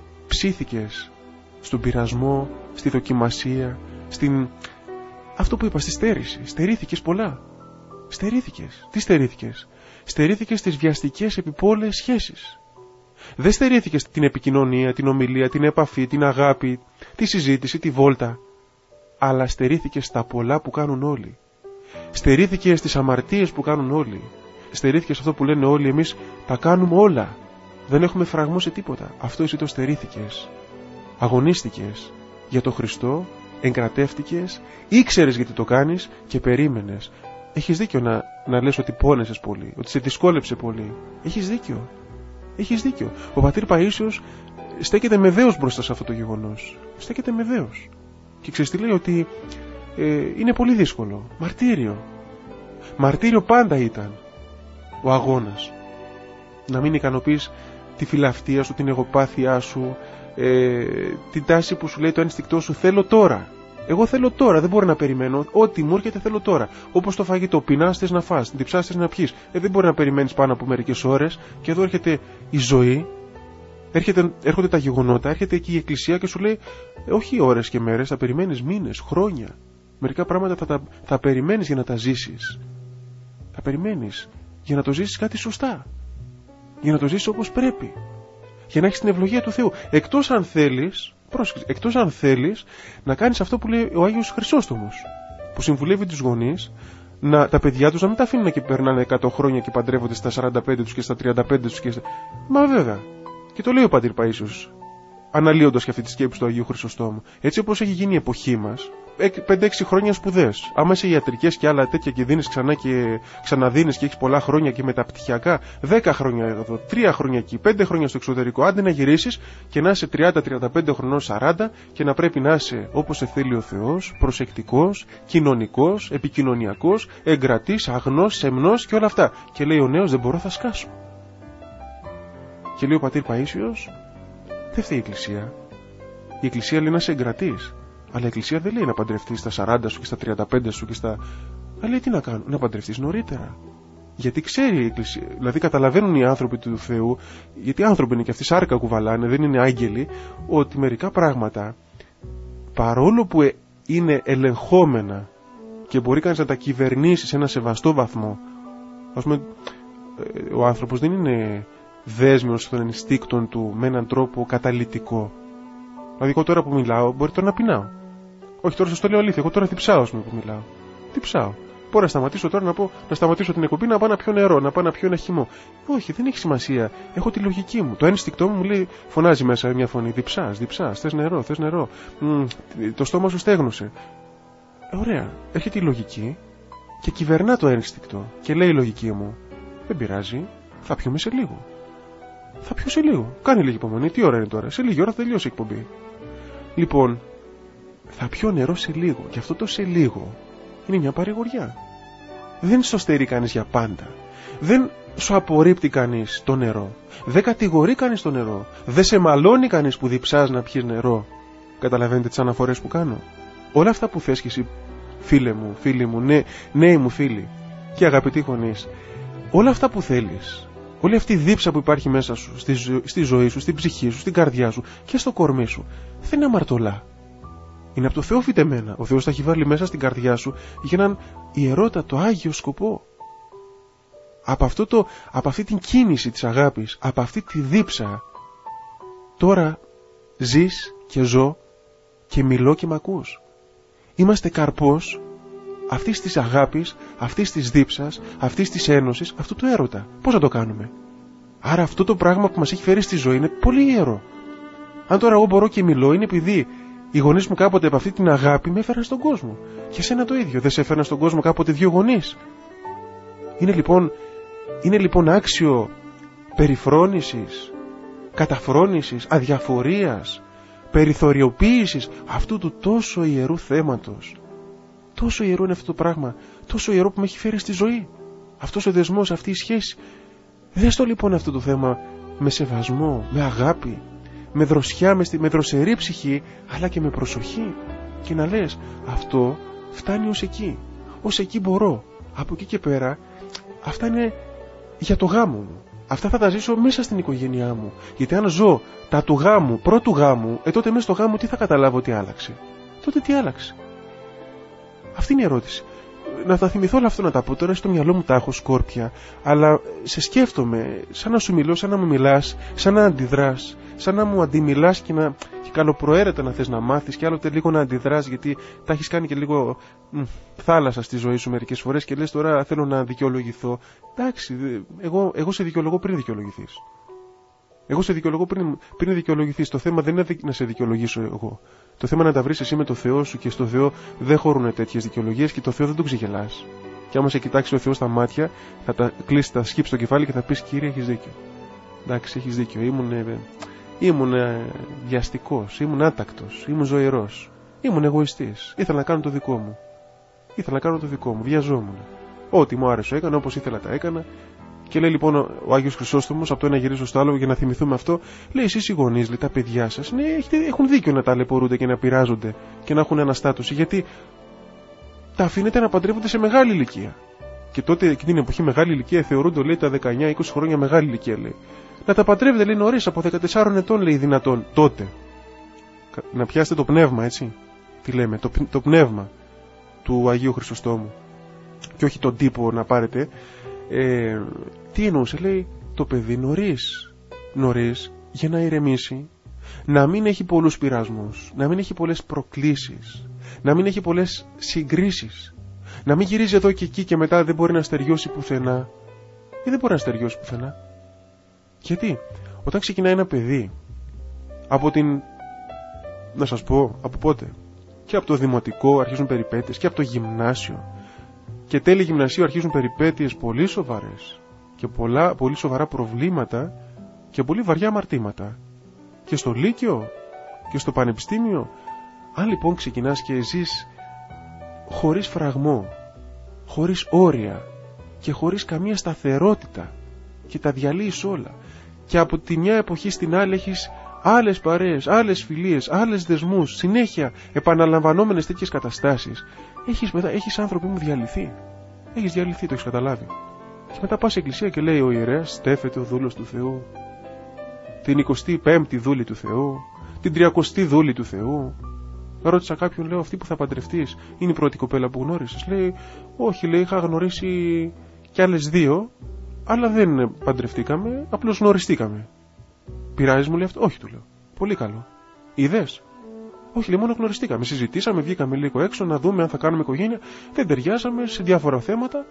ψήθηκες στον πειρασμό, στη δοκιμασία, στην... αυτό που είπα, στη στέρηση. Στερήθηκες πολλά. Στερήθηκες. Τι στερήθηκες? Στερήθηκες τις βιαστικές επιπόλαιες σχέσεις. Δεν στερήθηκες την επικοινωνία, την ομιλία, την επαφή, την αγάπη, τη συζήτηση, τη βόλτα. Αλλά στερήθηκες τα πολλά που κάνουν όλοι. Στερήθηκες τις αμαρτίες που κάνουν όλοι. Στερήθηκες αυτό που λένε όλοι, εμείς τα κάνουμε όλα. Δεν έχουμε φραγμό σε τίποτα. Αυτό εσύ το στερήθηκες. Αγωνίστηκες για το Χριστό, εγκρατεύτηκες, ήξερες γιατί το κάνεις και περίμενες. Έχεις δίκιο να, να λες ότι πόνεσες πολύ, ότι σε δυσκόλεψε πολύ. Έχεις δίκιο. Έχεις δίκιο. Ο πατήρ Παΐσιος στέκεται με δέος μπροστά σε αυτό το γεγονός. Στέκεται με δέος. Και ξέρεις τι λέει? Ότι ε, είναι πολύ δύσκολο. Μαρτύριο. Μαρτύριο πάντα ήταν ο αγώνας. Να μην ικανοποιείς τη φιλαυτία σου, την εγωπάθειά σου, ε, την τάση που σου λέει το ένστικτό σου, θέλω τώρα. Εγώ θέλω τώρα, δεν μπορώ να περιμένω. Ό,τι μου έρχεται θέλω τώρα. Όπως το φαγητό, πεινάς θες να φας, διψάς θες να πιείς. Ε, δεν μπορεί να περιμένεις πάνω από μερικές ώρες. Και εδώ έρχεται η ζωή, έρχεται, έρχονται τα γεγονότα, έρχεται εκεί η Εκκλησία και σου λέει, ε, όχι ώρες και μέρες, θα περιμένεις μήνες, χρόνια. Μερικά πράγματα θα, τα, θα περιμένεις για να τα ζήσεις. Θα περιμένεις για να το ζήσεις κάτι σωστά. Για να το ζήσεις όπως πρέπει. Για να έχεις την ευλογία του Θεού. Εκτός αν θέλεις, πρόσεξε, εκτός αν θέλεις να κάνεις αυτό που λέει ο Άγιος Χρυσόστομος, που συμβουλεύει τους γονείς να, τα παιδιά τους να μην τα αφήνουν και περνάνε εκατό χρόνια και παντρεύονται στα σαράντα πέντε τους και στα τριάντα πέντε τους και στα... Μα βέβαια. Και το λέει ο πατήρ Παΐσιος, αναλύοντας και αυτή τη σκέψη του Αγίου Χρυσοστόμου. Έτσι όπως έχει γίνει η εποχή μας, πέντε έξι χρόνια σπουδές. Άμα είσαι ιατρικές και άλλα τέτοια και δίνεις ξανά και ξαναδίνεις και έχεις πολλά χρόνια και μεταπτυχιακά, δέκα χρόνια εδώ, τρία χρόνια εκεί, πέντε χρόνια στο εξωτερικό, άντε να γυρίσεις και να είσαι τριάντα τριάντα πέντε χρονών, σαράντα και να πρέπει να είσαι όπως σε θέλει ο Θεός, προσεκτικός, κοινωνικός, επικοινωνιακός, εγκρατής, αγνός, σεμνός και όλα αυτά. Και λέει ο νέος, δεν μπορώ, θα σκάσω. Και λέει ο πατήρ Παΐσιος, δεν φταίει η Εκκλησία. Η Εκκλησία λέει να είσαι εγκρατής. Αλλά η Εκκλησία δεν λέει να παντρευτείς στα σαράντα σου και στα τριάντα πέντε σου και στα... Αλλά λέει τι να κάνω, να παντρευτείς νωρίτερα. Γιατί ξέρει η Εκκλησία, δηλαδή καταλαβαίνουν οι άνθρωποι του Θεού, γιατί οι άνθρωποι είναι και αυτοί σάρκα κουβαλάνε, δεν είναι άγγελοι, ότι μερικά πράγματα, παρόλο που είναι ελεγχόμενα και μπορεί κανείς να τα κυβερνήσει σε ένα σεβαστό βαθμό, ας πούμε, ο άνθρωπος δεν είναι δέσμιος των ενστίκτων του με έναν τρόπο καταλυτικό. Δηλαδή, εγώ τώρα που μιλάω, μπορεί τώρα να πεινάω. Όχι, τώρα σας το λέω αλήθεια. Εγώ τώρα διψάω, ας πούμε, που μιλάω. Διψάω. Μπορεί να σταματήσω τώρα να πω, να σταματήσω την εκπομπή, να πάω να πιω νερό, να πάω να πιω ένα χυμό. Όχι, δεν έχει σημασία. Έχω τη λογική μου. Το ένστικτό μου μου λέει, φωνάζει μέσα μια φωνή. Διψάς, διψάς, θες νερό, θες νερό. Μ, το στόμα σου στέγνωσε. Ε, ωραία. Έρχεται η λογική και κυβερνά το ένστικτο. Και λέει η λογική μου, δεν πειράζει, θα πιούμε σε λίγο. Θα πιω σε λίγο. Κάνει λίγη υπομονή. Τι ώρα είναι τώρα? Σε λίγη ώρα θα τελειώσει η εκπομπή. Λοιπόν, θα πιω νερό σε λίγο. Και αυτό το σε λίγο είναι μια παρηγοριά. Δεν στο στερεί κανείς για πάντα. Δεν σου απορρίπτει κανείς το νερό. Δεν κατηγορεί κανείς το νερό. Δεν σε μαλώνει κανείς που διψάς να πιεις νερό. Καταλαβαίνετε τις αναφορές που κάνω? Όλα αυτά που θες και εσύ, φίλε μου, φίλοι μου, ναι, νέοι μου φίλοι και αγαπητοί γονείς, όλα αυτά που θέλεις, όλη αυτή η δίψα που υπάρχει μέσα σου, στη, ζω... στη ζωή σου, στην ψυχή σου, στην καρδιά σου και στο κορμί σου, δεν είναι αμαρτωλά. Είναι από το Θεό φυτεμένα. Ο Θεός τα έχει βάλει μέσα στην καρδιά σου για έναν ιερότατο άγιο σκοπό. Από, αυτό το, από αυτή την κίνηση της αγάπης, από αυτή τη δίψα, τώρα ζεις και ζω και μιλώ και μ' ακούς. Είμαστε καρπός αυτής της αγάπης, αυτής της δίψας, αυτής της ένωσης, αυτού του έρωτα. Πώς θα το κάνουμε? Άρα αυτό το πράγμα που μας έχει φέρει στη ζωή είναι πολύ ιερό. Αν τώρα εγώ μπορώ και μιλώ, είναι επειδή οι γονείς μου κάποτε από αυτή την αγάπη με έφεραν στον κόσμο. Και εσένα το ίδιο. Δεν σε έφεραν στον κόσμο κάποτε δύο γονείς? Είναι λοιπόν, είναι λοιπόν άξιο περιφρόνησης, καταφρόνησης, αδιαφορίας, περιθωριοποίησης αυτού του τόσο ιερού θέματος. Τόσο ιερό είναι αυτό το πράγμα. Τόσο ιερό που με έχει φέρει στη ζωή. Αυτός ο δεσμός, αυτή η σχέση. Δες το λοιπόν αυτό το θέμα με σεβασμό, με αγάπη, με δροσιά, με, με δροσερή ψυχή, αλλά και με προσοχή. Και να λες, αυτό φτάνει ως εκεί. Ως εκεί μπορώ. Από εκεί και πέρα, αυτά είναι για το γάμο μου. Αυτά θα τα ζήσω μέσα στην οικογένειά μου. Γιατί αν ζω τα του γάμου, πρώτου γάμου, ε τότε μέσα στο γάμο τι θα καταλάβω ότι άλλαξε. Τότε τι άλλαξε. Αυτή είναι η ερώτηση. Να τα θυμηθώ όλα αυτό να τα πω. Τώρα στο μυαλό μου τα έχω σκόρπια, αλλά σε σκέφτομαι σαν να σου μιλώ, σαν να μου μιλάς, σαν να αντιδράς, σαν να μου αντιμιλάς και, να... και καλοπροαίρετα να θες να μάθεις και άλλοτε λίγο να αντιδράς, γιατί τα έχεις κάνει και λίγο μ, θάλασσα στη ζωή σου μερικές φορές και λες τώρα θέλω να δικαιολογηθώ. Εντάξει, εγώ, εγώ σε δικαιολογώ πριν δικαιολογηθείς. Εγώ σε δικαιολογώ πριν, πριν δικαιολογηθείς. Το θέμα δεν είναι να σε δικαιολογήσω εγώ. Το θέμα είναι να τα βρεις εσύ με το Θεό σου και στο Θεό δεν χωρούν τέτοιες δικαιολογίες και το Θεό δεν τον ξεγελάς. Και άμα σε κοιτάξει ο Θεός στα μάτια, θα τα κλείσει, θα σκύψει το κεφάλι και θα πεις Κύριε, έχεις δίκιο. Εντάξει, έχεις δίκιο. Ήμουν, ήμουν βιαστικός, ήμουν άτακτος, ήμουν ζωηρός, ήμουν εγωιστής. Ήθελα να κάνω το δικό μου. Ήθελα να κάνω το δικό μου. Βιαζόμουν. Ό,τι μου άρεσε έκανα, όπως ήθελα τα έκανα. Και λέει λοιπόν ο Άγιος Χρυσόστομος, από το ένα γυρίζω στο άλλο για να θυμηθούμε αυτό, λέει εσείς οι γονείς, λέει, τα παιδιά σας, ναι, έχουν δίκιο να ταλαιπωρούνται και να πειράζονται και να έχουν αναστάτωση, γιατί τα αφήνετε να παντρεύονται σε μεγάλη ηλικία. Και τότε, εκείνη την εποχή, μεγάλη ηλικία θεωρούνται, λέει, τα δεκαεννιά είκοσι χρόνια μεγάλη ηλικία, λέει. Να τα παντρεύετε, λέει, νωρίς, από δεκατεσσάρων ετών, λέει, δυνατόν, τότε. Να πιάσετε το πνεύμα, έτσι. Τι λέμε, το, το πνεύμα του Αγίου Χρυσοστόμου. Και όχι τον τύπο να πάρετε. Ε, τι εννοούσε, λέει, το παιδί νωρίς, νωρίς για να ηρεμήσει, να μην έχει πολλούς πειρασμούς, να μην έχει πολλές προκλήσεις, να μην έχει πολλές συγκρίσεις, να μην γυρίζει εδώ και εκεί και μετά δεν μπορεί να στεριώσει πουθενά. Ή δεν μπορεί να στεριώσει πουθενά. Γιατί όταν ξεκινάει ένα παιδί από την, να σας πω από πότε, και από το δημοτικό αρχίζουν περιπέτειες, και από το γυμνάσιο και τέλη γυμνασίου αρχίζουν περιπέτειες πολύ σοβαρές και πολλά, πολύ σοβαρά προβλήματα και πολύ βαριά αμαρτήματα. Και στο λύκειο και στο πανεπιστήμιο, αν λοιπόν ξεκινάς και ζεις χωρίς φραγμό, χωρίς όρια και χωρίς καμία σταθερότητα και τα διαλύεις όλα και από τη μια εποχή στην άλλη έχεις άλλες παρέες, άλλες φιλίες, άλλες δεσμούς, συνέχεια επαναλαμβανόμενες τέτοιες καταστάσεις, έχεις, μετά, έχεις άνθρωποι μου διαλυθεί. Έχεις διαλυθεί, το έχεις καταλάβει. Και μετά πας στην εκκλησία και λέει ο ιερέας, στέφεται ο δούλος του Θεού, την εικοστή πέμπτη δούλη του Θεού, την τριακοστή δούλη του Θεού. Ρώτησα κάποιον, λέω, αυτή που θα παντρευτείς είναι η πρώτη κοπέλα που γνώρισες? Λέει, όχι, λέει, είχα γνωρίσει κι άλλες δύο, αλλά δεν παντρευτήκαμε, απλώς γνωριστήκαμε. Πειράζει, μου λέει αυτό? Όχι, του λέω. Πολύ καλό. Είδες? Όχι, λέει, μόνο γνωριστήκαμε. Συζητήσαμε, βγήκαμε λίγο έξω να δούμε αν θα κάνουμε οικογένεια. Δεν ταιριάζαμε σε διάφορα θέματα.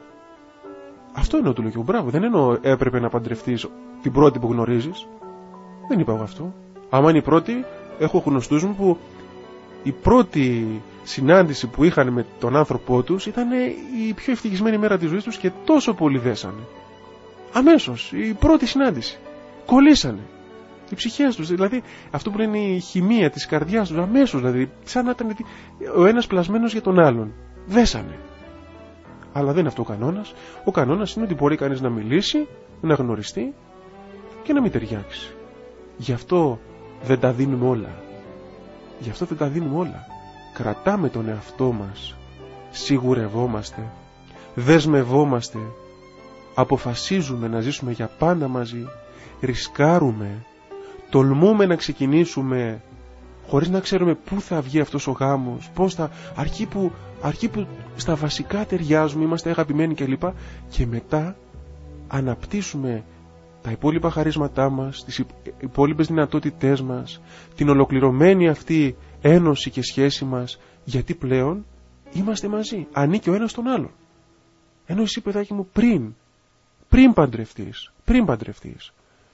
Αυτό εννοώ, του λέω. Μπράβο, δεν εννοώ έπρεπε να παντρευτείς την πρώτη που γνωρίζεις. Δεν είπα εγώ αυτό. Άμα είναι η πρώτη, έχω γνωστούς μου που η πρώτη συνάντηση που είχαν με τον άνθρωπό τους ήταν η πιο ευτυχισμένη μέρα της ζωής τους και τόσο πολύ δέσανε. Αμέσως, η πρώτη συνάντηση. Κολλήσανε. Οι ψυχές τους, δηλαδή αυτό που είναι η χημεία της καρδιάς τους, αμέσως, δηλαδή, σαν να ήταν ο ένας πλασμένος για τον άλλον. Δέσανε. Αλλά δεν είναι αυτό ο κανόνας. Ο κανόνας είναι ότι μπορεί κανείς να μιλήσει, να γνωριστεί και να μην ταιριάξει. Γι' αυτό δεν τα δίνουμε όλα. Γι' αυτό δεν τα δίνουμε όλα. Κρατάμε τον εαυτό μας. Σιγουρευόμαστε. Δεσμευόμαστε. Αποφασίζουμε να ζήσουμε για πάντα μαζί. Ρισκάρουμε. Τολμούμε να ξεκινήσουμε χωρίς να ξέρουμε πού θα βγει αυτός ο γάμος, πώς θα, αρκεί που, αρκεί που στα βασικά ταιριάζουμε, είμαστε αγαπημένοι κλπ. Και μετά αναπτύσσουμε τα υπόλοιπα χαρίσματά μας, τις υπόλοιπες δυνατότητές μας, την ολοκληρωμένη αυτή ένωση και σχέση μας, γιατί πλέον είμαστε μαζί, ανήκει ο ένας τον άλλον. Ενώ εσύ, παιδάκι μου, πριν, πριν παντρευτείς, πριν παντρευτείς,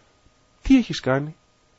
τι έχεις κάνει?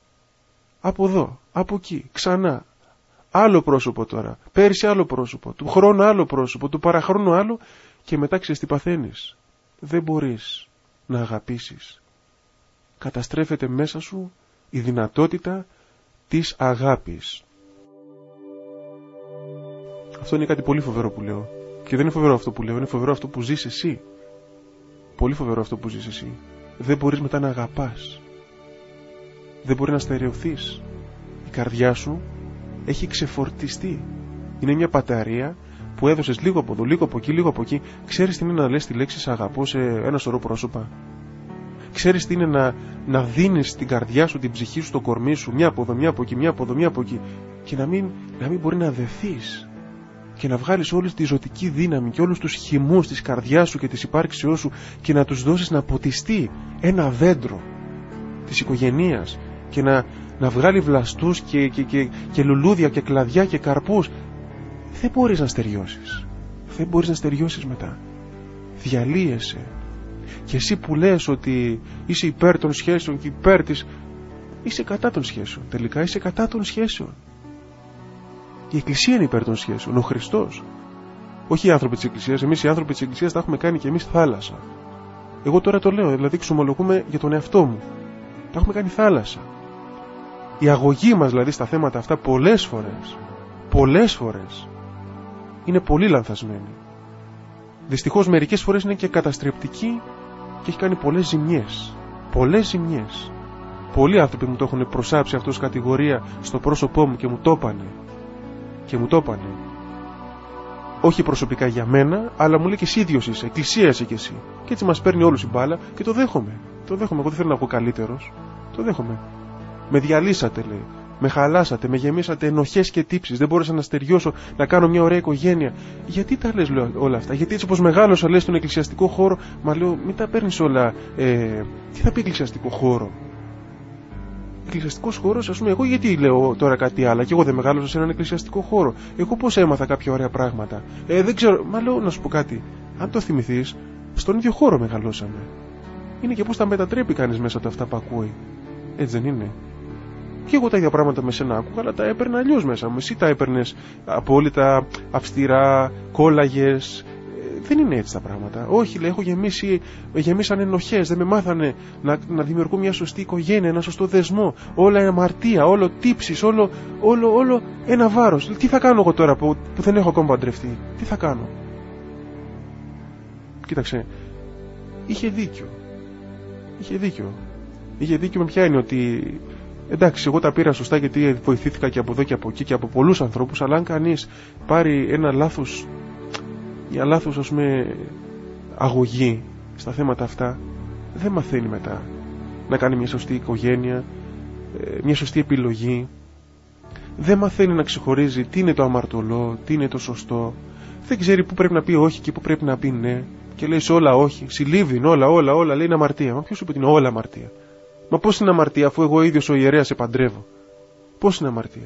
Από εδώ, από εκεί, ξανά, άλλο πρόσωπο τώρα, πέρυσι άλλο πρόσωπο, του χρόνου άλλο πρόσωπο, του παραχρόνου άλλο, και μετά ξέρεις τι παθαίνεις? Δεν μπορείς να αγαπήσεις. Καταστρέφεται μέσα σου η δυνατότητα της αγάπης. Αυτό είναι κάτι πολύ φοβερό που λέω. Και δεν είναι φοβερό αυτό που λέω, είναι φοβερό αυτό που ζεις εσύ. Πολύ φοβερό αυτό που ζεις εσύ. Δεν μπορείς μετά να αγαπάς. Δεν μπορεί να στερεωθείς. Η καρδιά σου έχει ξεφορτιστεί. Είναι μια μπαταρία που έδωσες λίγο από εδώ, λίγο από εκεί, λίγο από εκεί. Ξέρεις τι είναι να λες τη λέξη «σ' αγαπώ» σε ένα σωρό πρόσωπα? Ξέρεις τι είναι να, να δίνεις την καρδιά σου, την ψυχή σου, το κορμί σου, μια από εδώ, μια από εκεί, μια από εδώ, μια από εκεί, και να μην, να μην μπορεί να δεθείς και να βγάλεις όλη τη ζωτική δύναμη και όλους τους χυμούς της καρδιάς σου και της υπάρξεώς σου και να τους δώσεις να ποτιστεί ένα δέντρο της οικογενείας και να, να βγάλει βλαστούς και, και, και, και λουλούδια και κλαδιά και καρπούς. Δεν μπορείς να στεριώσεις. Δεν μπορείς να στεριώσεις μετά. Διαλύεσαι. Και εσύ που λες ότι είσαι υπέρ των σχέσεων και υπέρ της, είσαι κατά των σχέσεων. Τελικά είσαι κατά των σχέσεων. Η Εκκλησία είναι υπέρ των σχέσεων. Ο Χριστός. Όχι οι άνθρωποι της Εκκλησίας. Εμείς οι άνθρωποι της Εκκλησίας τα έχουμε κάνει και εμείς θάλασσα. Εγώ τώρα το λέω, δηλαδή ξομολογούμε για τον εαυτό μου. Τα έχουμε κάνει θάλασσα. Η αγωγή μας δηλαδή στα θέματα αυτά πολλές φορές, πολλές φορές είναι πολύ λανθασμένη. Δυστυχώς μερικές φορές είναι και καταστρεπτική και έχει κάνει πολλές ζημιές. Πολλές ζημιές. Πολλοί άνθρωποι μου το έχουν προσάψει αυτό ως κατηγορία στο πρόσωπό μου και μου το έπανε. Και μου το έπανε. Όχι προσωπικά για μένα, αλλά μου λέει και εσύ ίδιος είσαι, εκκλησία είσαι και εσύ. Και έτσι μας παίρνει όλους η μπάλα και το δέχομαι. Το δέχομαι. Εγώ δεν θέλω να βγω καλύτερος. Το δέχομαι. Με διαλύσατε, λέει. Με χαλάσατε, με γεμίσατε ενοχές και τύψεις. Δεν μπόρεσα να στεριώσω, να κάνω μια ωραία οικογένεια. Γιατί τα λες, λέω, όλα αυτά? Γιατί έτσι όπως μεγάλωσα, λες, στον εκκλησιαστικό χώρο, μα λέω, μην τα παίρνεις όλα. Ε, τι θα πει εκκλησιαστικό χώρο? Εκκλησιαστικός χώρος, ας πούμε, εγώ γιατί λέω τώρα κάτι άλλο? Και εγώ δεν μεγάλωσα σε έναν εκκλησιαστικό χώρο. Εγώ πώς έμαθα κάποια ωραία πράγματα? Ε, δεν ξέρω, μα λέω να σου πω κάτι. Αν το θυμηθείς, στον ίδιο χώρο μεγαλώσαμε. Είναι και πώς τα μετατρέπει κανείς μέσα από αυτά που ακούει. Έτσι δεν είναι? Και εγώ τα ίδια πράγματα με σένα άκουγα, αλλά τα έπαιρνα αλλιώς μέσα μου. Εσύ τα έπαιρνες απόλυτα αυστηρά, κόλλαγες. Ε, δεν είναι έτσι τα πράγματα. Όχι, λέει, έχω γεμίσει, με γεμίσαν ενοχές. Δεν με μάθανε να, να δημιουργώ μια σωστή οικογένεια, ένα σωστό δεσμό. Όλα αμαρτία, όλο τύψεις, όλο, όλο, όλο ένα βάρος. Τι θα κάνω εγώ τώρα που, που δεν έχω ακόμα παντρευτεί? Τι θα κάνω? Κοίταξε, είχε δίκιο. Είχε δίκιο. Είχε δίκιο με ποια είναι ότι. Εντάξει, εγώ τα πήρα σωστά γιατί βοηθήθηκα και από εδώ και από εκεί και από πολλούς ανθρώπους, αλλά αν κανείς πάρει ένα λάθος, μια λάθος, ας πούμε, αγωγή στα θέματα αυτά, δεν μαθαίνει μετά να κάνει μια σωστή οικογένεια, μια σωστή επιλογή. Δεν μαθαίνει να ξεχωρίζει τι είναι το αμαρτωλό, τι είναι το σωστό. Δεν ξέρει πού πρέπει να πει όχι και πού πρέπει να πει ναι. Και λέει σε όλα όχι. Συλλήβδιν, όλα, όλα, όλα, λέει είναι αμαρτία. Μα ποιος είπε ότι είναι όλα αμαρτία? Μα πώς είναι αμαρτία αφού εγώ ίδιος ο ιερέας σε παντρεύω? Πώς είναι αμαρτία?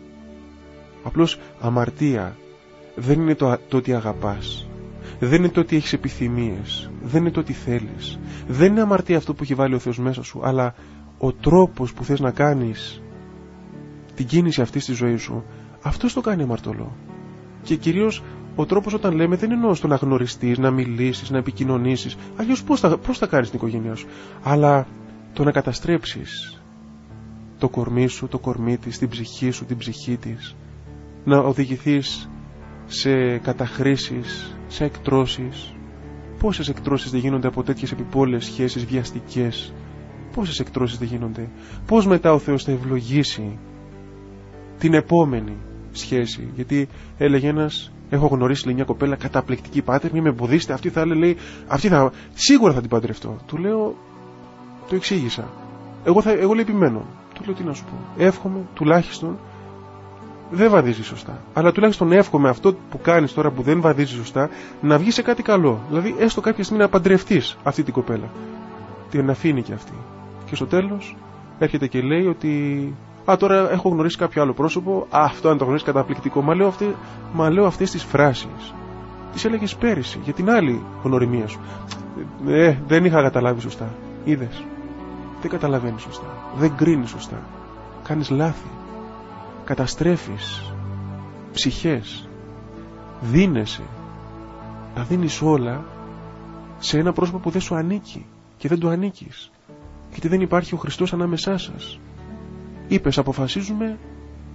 Απλώς αμαρτία δεν είναι το, το ότι αγαπάς. Δεν είναι το ότι έχεις επιθυμίες. Δεν είναι το ότι θέλεις. Δεν είναι αμαρτία αυτό που έχει βάλει ο Θεός μέσα σου, αλλά ο τρόπος που θες να κάνεις την κίνηση αυτή στη ζωή σου, αυτός το κάνει αμαρτωλό. Και κυρίως ο τρόπος, όταν λέμε, δεν εννοώ στο να γνωριστείς, να μιλήσεις, να επικοινωνήσεις. Αλλιώς πώς θα, πώς θα κάνεις την οικογένειά σου? Αλλά το να καταστρέψεις το κορμί σου, το κορμί της, την ψυχή σου, την ψυχή της, να οδηγηθείς σε καταχρήσεις, σε εκτρώσεις. Πόσες εκτρώσεις δεν γίνονται από τέτοιες επιπόλαιες σχέσεις βιαστικές? Πόσες εκτρώσεις δεν γίνονται? Πώς μετά ο Θεός θα ευλογήσει την επόμενη σχέση? Γιατί έλεγε ένας, έχω γνωρίσει, λέει, μια κοπέλα καταπληκτική πάτερ, μην με εμποδίσετε, αυτή θα λέει, αυτή θα, σίγουρα θα την παντρευτώ. Του λέω, το εξήγησα. Εγώ, θα, εγώ λέει επιμένω. Του λέω, τι να σου πω. Εύχομαι τουλάχιστον, δεν βαδίζει σωστά, αλλά τουλάχιστον εύχομαι αυτό που κάνεις τώρα που δεν βαδίζει σωστά να βγει σε κάτι καλό. Δηλαδή, έστω κάποια στιγμή να παντρευτείς αυτή την κοπέλα. Την αφήνει και αυτή. Και στο τέλος έρχεται και λέει ότι α, τώρα έχω γνωρίσει κάποιο άλλο πρόσωπο. Α, αυτό αν το γνωρίσει καταπληκτικό. Μα λέω, αυτές, μα λέω αυτές τις φράσεις. Τις έλεγες πέρυσι για την άλλη γνωριμία σου. Ε, δεν είχα καταλάβει σωστά. Είδες? Δεν καταλαβαίνεις σωστά. Δεν κρίνεις σωστά. Κάνεις λάθη. Καταστρέφεις ψυχές. Δίνεσαι. Να δίνεις όλα σε ένα πρόσωπο που δεν σου ανήκει και δεν του ανήκεις. Γιατί δεν υπάρχει ο Χριστός ανάμεσά σας. Είπες, αποφασίζουμε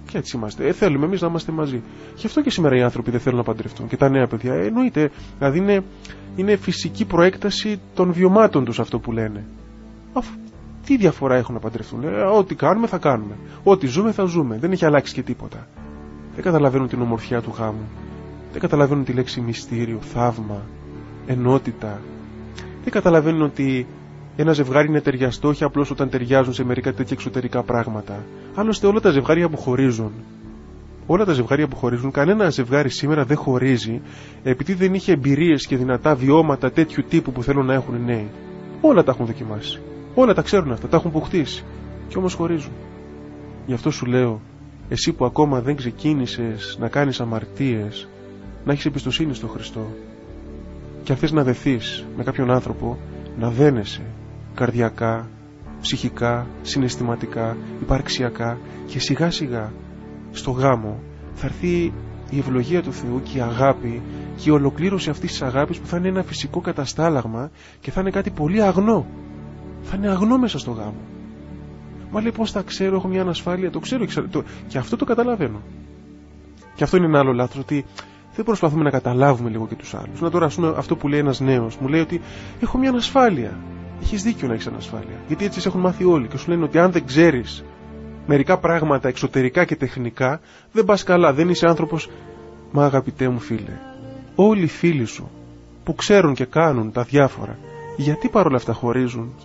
Και έτσι είμαστε. Ε, θέλουμε εμείς να είμαστε μαζί. Γι' αυτό και σήμερα οι άνθρωποι δεν θέλουν να παντρευτούν. Και τα νέα παιδιά. Ε, εννοείται. Δηλαδή είναι, είναι φυσική προέκταση των βιωμάτων τους αυτό που λένε. Αφού, τι διαφορά έχουν να παντρευτούν. Ε, ό,τι κάνουμε θα κάνουμε. Ό,τι ζούμε θα ζούμε. Δεν έχει αλλάξει και τίποτα. Δεν καταλαβαίνουν την ομορφιά του γάμου. Δεν καταλαβαίνουν τη λέξη μυστήριο, θαύμα, ενότητα. Δεν καταλαβαίνουν ότι ένα ζευγάρι είναι ταιριαστό όχι απλώς όταν ταιριάζουν σε μερικά τέτοια εξωτερικά πράγματα. Άλλωστε όλα τα ζευγάρια που χωρίζουν, όλα τα ζευγάρια που χωρίζουν, κανένα ζευγάρι σήμερα δεν χωρίζει επειδή δεν είχε εμπειρίες και δυνατά βιώματα τέτοιου τύπου που θέλουν να έχουν οι νέοι. Όλα τα έχουν δοκιμάσει. Όλα τα ξέρουν αυτά, τα έχουν αποκτήσει. Και όμως χωρίζουν. Γι' αυτό σου λέω, εσύ που ακόμα δεν ξεκίνησες να κάνεις αμαρτίες, να έχεις εμπιστοσύνη στον Χριστό. Και αν θες να δεθείς με κάποιον άνθρωπο, να δένεσαι καρδιακά, ψυχικά, συναισθηματικά, υπαρξιακά και σιγά σιγά στο γάμο θα έρθει η ευλογία του Θεού και η αγάπη και η ολοκλήρωση αυτής της αγάπης που θα είναι ένα φυσικό καταστάλαγμα και θα είναι κάτι πολύ αγνό. Θα είναι αγνό μέσα στο γάμο. Μα λέει πώς θα ξέρω, έχω μια ανασφάλεια, το ξέρω το... και αυτό το καταλαβαίνω. Και αυτό είναι ένα άλλο λάθος, ότι δεν προσπαθούμε να καταλάβουμε λίγο και τους άλλους. Να τώρα, ας πούμε, αυτό που λέει ένας νέος, μου λέει ότι έχω μια ανασφάλεια. Έχεις δίκιο να έχεις ανασφάλεια. Γιατί έτσι σε έχουν μάθει όλοι και σου λένε ότι αν δεν ξέρεις μερικά πράγματα εξωτερικά και τεχνικά, δεν πας καλά, δεν είσαι άνθρωπος. Μα αγαπητέ μου φίλε, όλοι οι φίλοι σου που ξέρουν και κάνουν τα διάφορα, γιατί παρόλα αυτά χωρίζουν?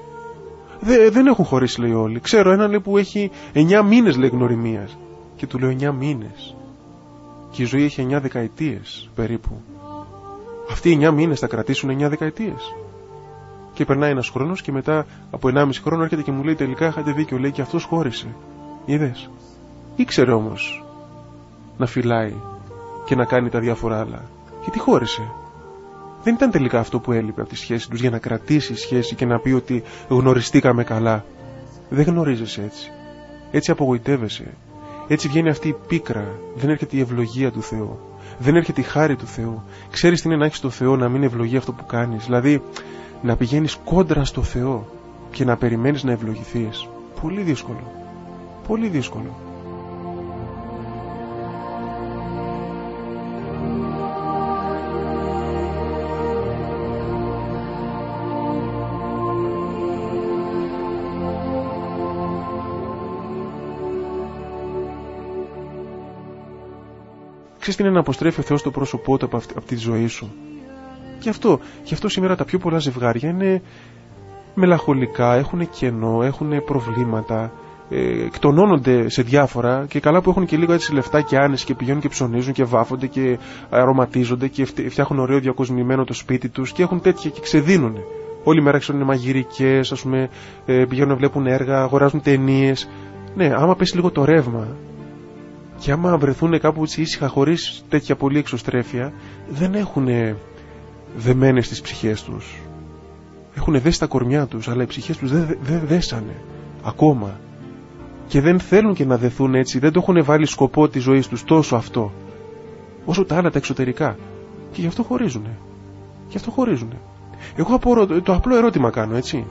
Δε, δεν έχουν χωρίσει, λέει όλοι. Ξέρω έναν, λέει, που έχει εννιά μήνες, λέει, γνωριμίας. Και του λέω εννιά μήνες. Και η ζωή έχει εννιά δεκαετίες περίπου. Αυτοί οι εννιά μήνες θα κρατήσουν εννιά δεκαετίες? Και περνάει ένας χρόνος και μετά από ενάμιση χρόνο έρχεται και μου λέει τελικά είχατε δίκιο, λέει, και αυτός χώρισε. Είδες? Ήξερε όμως να φυλάει και να κάνει τα διάφορα άλλα. Και τι χώρισε? Δεν ήταν τελικά αυτό που έλειπε από τη σχέση τους για να κρατήσει η σχέση και να πει ότι γνωριστήκαμε καλά. Δεν γνωρίζεσαι έτσι. Έτσι απογοητεύεσαι. Έτσι βγαίνει αυτή η πίκρα. Δεν έρχεται η ευλογία του Θεού. Δεν έρχεται η χάρη του Θεού. Ξέρεις τι είναι να έχεις το Θεό, να μην ευλογεί αυτό που κάνεις? Δηλαδή να πηγαίνεις κόντρα στο Θεό και να περιμένεις να ευλογηθείς. Πολύ δύσκολο. Πολύ δύσκολο. Ξέρεις τι είναι να αποστρέφει ο Θεός το πρόσωπό του από αυτή, από τη ζωή σου? Γι' αυτό, γι' αυτό σήμερα τα πιο πολλά ζευγάρια είναι μελαγχολικά, έχουν κενό, έχουν προβλήματα, ε, εκτονώνονται σε διάφορα και καλά που έχουν και λίγο έτσι λεφτά και άνεση και πηγαίνουν και ψωνίζουν και βάφονται και αρωματίζονται και φτιάχνουν ωραίο διακοσμημένο το σπίτι τους και έχουν τέτοια και ξεδίνουν. Όλη μέρα ξέρουν μαγειρικές, ας πούμε, ε, πηγαίνουν να βλέπουν έργα, αγοράζουν ταινίες. Ναι, άμα πέσει λίγο το ρεύμα και άμα βρεθούν κάπου έτσι ήσυχα χωρίς τέτοια πολύ εξωστρέφεια, δεν έχουν δεμένες τις ψυχές τους. Έχουν δέσει τα κορμιά τους, αλλά οι ψυχές τους δεν δε, δε δέσανε ακόμα. Και δεν θέλουν και να δεθούν έτσι, δεν το έχουν βάλει σκοπό της ζωής τους τόσο αυτό, όσο τα άλλα τα εξωτερικά. Και γι' αυτό χωρίζουνε. Γι' αυτό χωρίζουνε. Εγώ απορώ, το απλό ερώτημα κάνω, έτσι.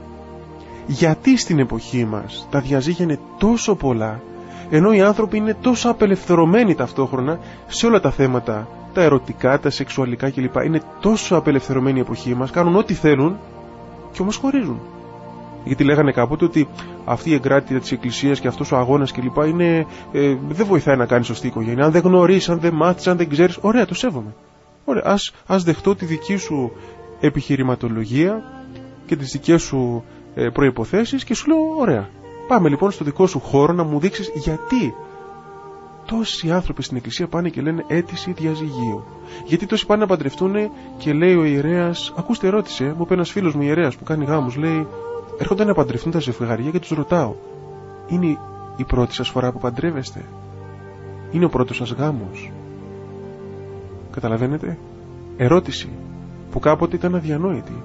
Γιατί στην εποχή μας τα διαζύγια είναι τόσο πολλά, ενώ οι άνθρωποι είναι τόσο απελευθερωμένοι ταυτόχρονα σε όλα τα θέματα, τα ερωτικά, τα σεξουαλικά κλπ. Είναι τόσο απελευθερωμένοι η εποχή μας, κάνουν ό,τι θέλουν και όμως χωρίζουν. Γιατί λέγανε κάποτε ότι αυτή η εγκράτεια της εκκλησίας και αυτός ο αγώνας κλπ. Είναι, ε, δεν βοηθάει να κάνεις σωστή οικογένεια. Αν δεν γνωρίσεις, αν δεν μάθεις, αν δεν ξέρεις, ωραία, το σέβομαι. Ωραία, ας, ας δεχτώ τη δική σου επιχειρηματολογία και τις δικές σου ε, προϋποθέσεις και σου λέω ωραία. Πάμε λοιπόν στο δικό σου χώρο να μου δείξεις γιατί τόσοι άνθρωποι στην εκκλησία πάνε και λένε αίτηση διαζυγίου. Γιατί τόσοι πάνε να παντρευτούν και λέει ο ιερέας, ακούστε ερώτησε, μου είπε ένας φίλος μου ιερέας που κάνει γάμους, λέει, έρχονται να παντρευτούν τα ζευγάρια και τους ρωτάω, είναι η πρώτη σας φορά που παντρεύεστε? Είναι ο πρώτος σας γάμος? Καταλαβαίνετε? Ερώτηση που κάποτε ήταν αδιανόητη.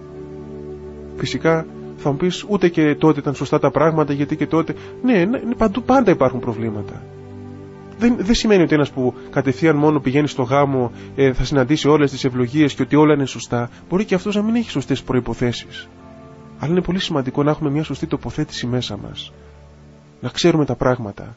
Φυσικά θα μου πεις ούτε και τότε ήταν σωστά τα πράγματα, γιατί και τότε, ναι, παντού πάντα υπάρχουν προβλήματα. Δεν, δεν σημαίνει ότι ένας που κατευθείαν μόνο πηγαίνει στο γάμο ε, θα συναντήσει όλες τις ευλογίες και ότι όλα είναι σωστά. Μπορεί και αυτός να μην έχει σωστές προϋποθέσεις. Αλλά είναι πολύ σημαντικό να έχουμε μια σωστή τοποθέτηση μέσα μας. Να ξέρουμε τα πράγματα.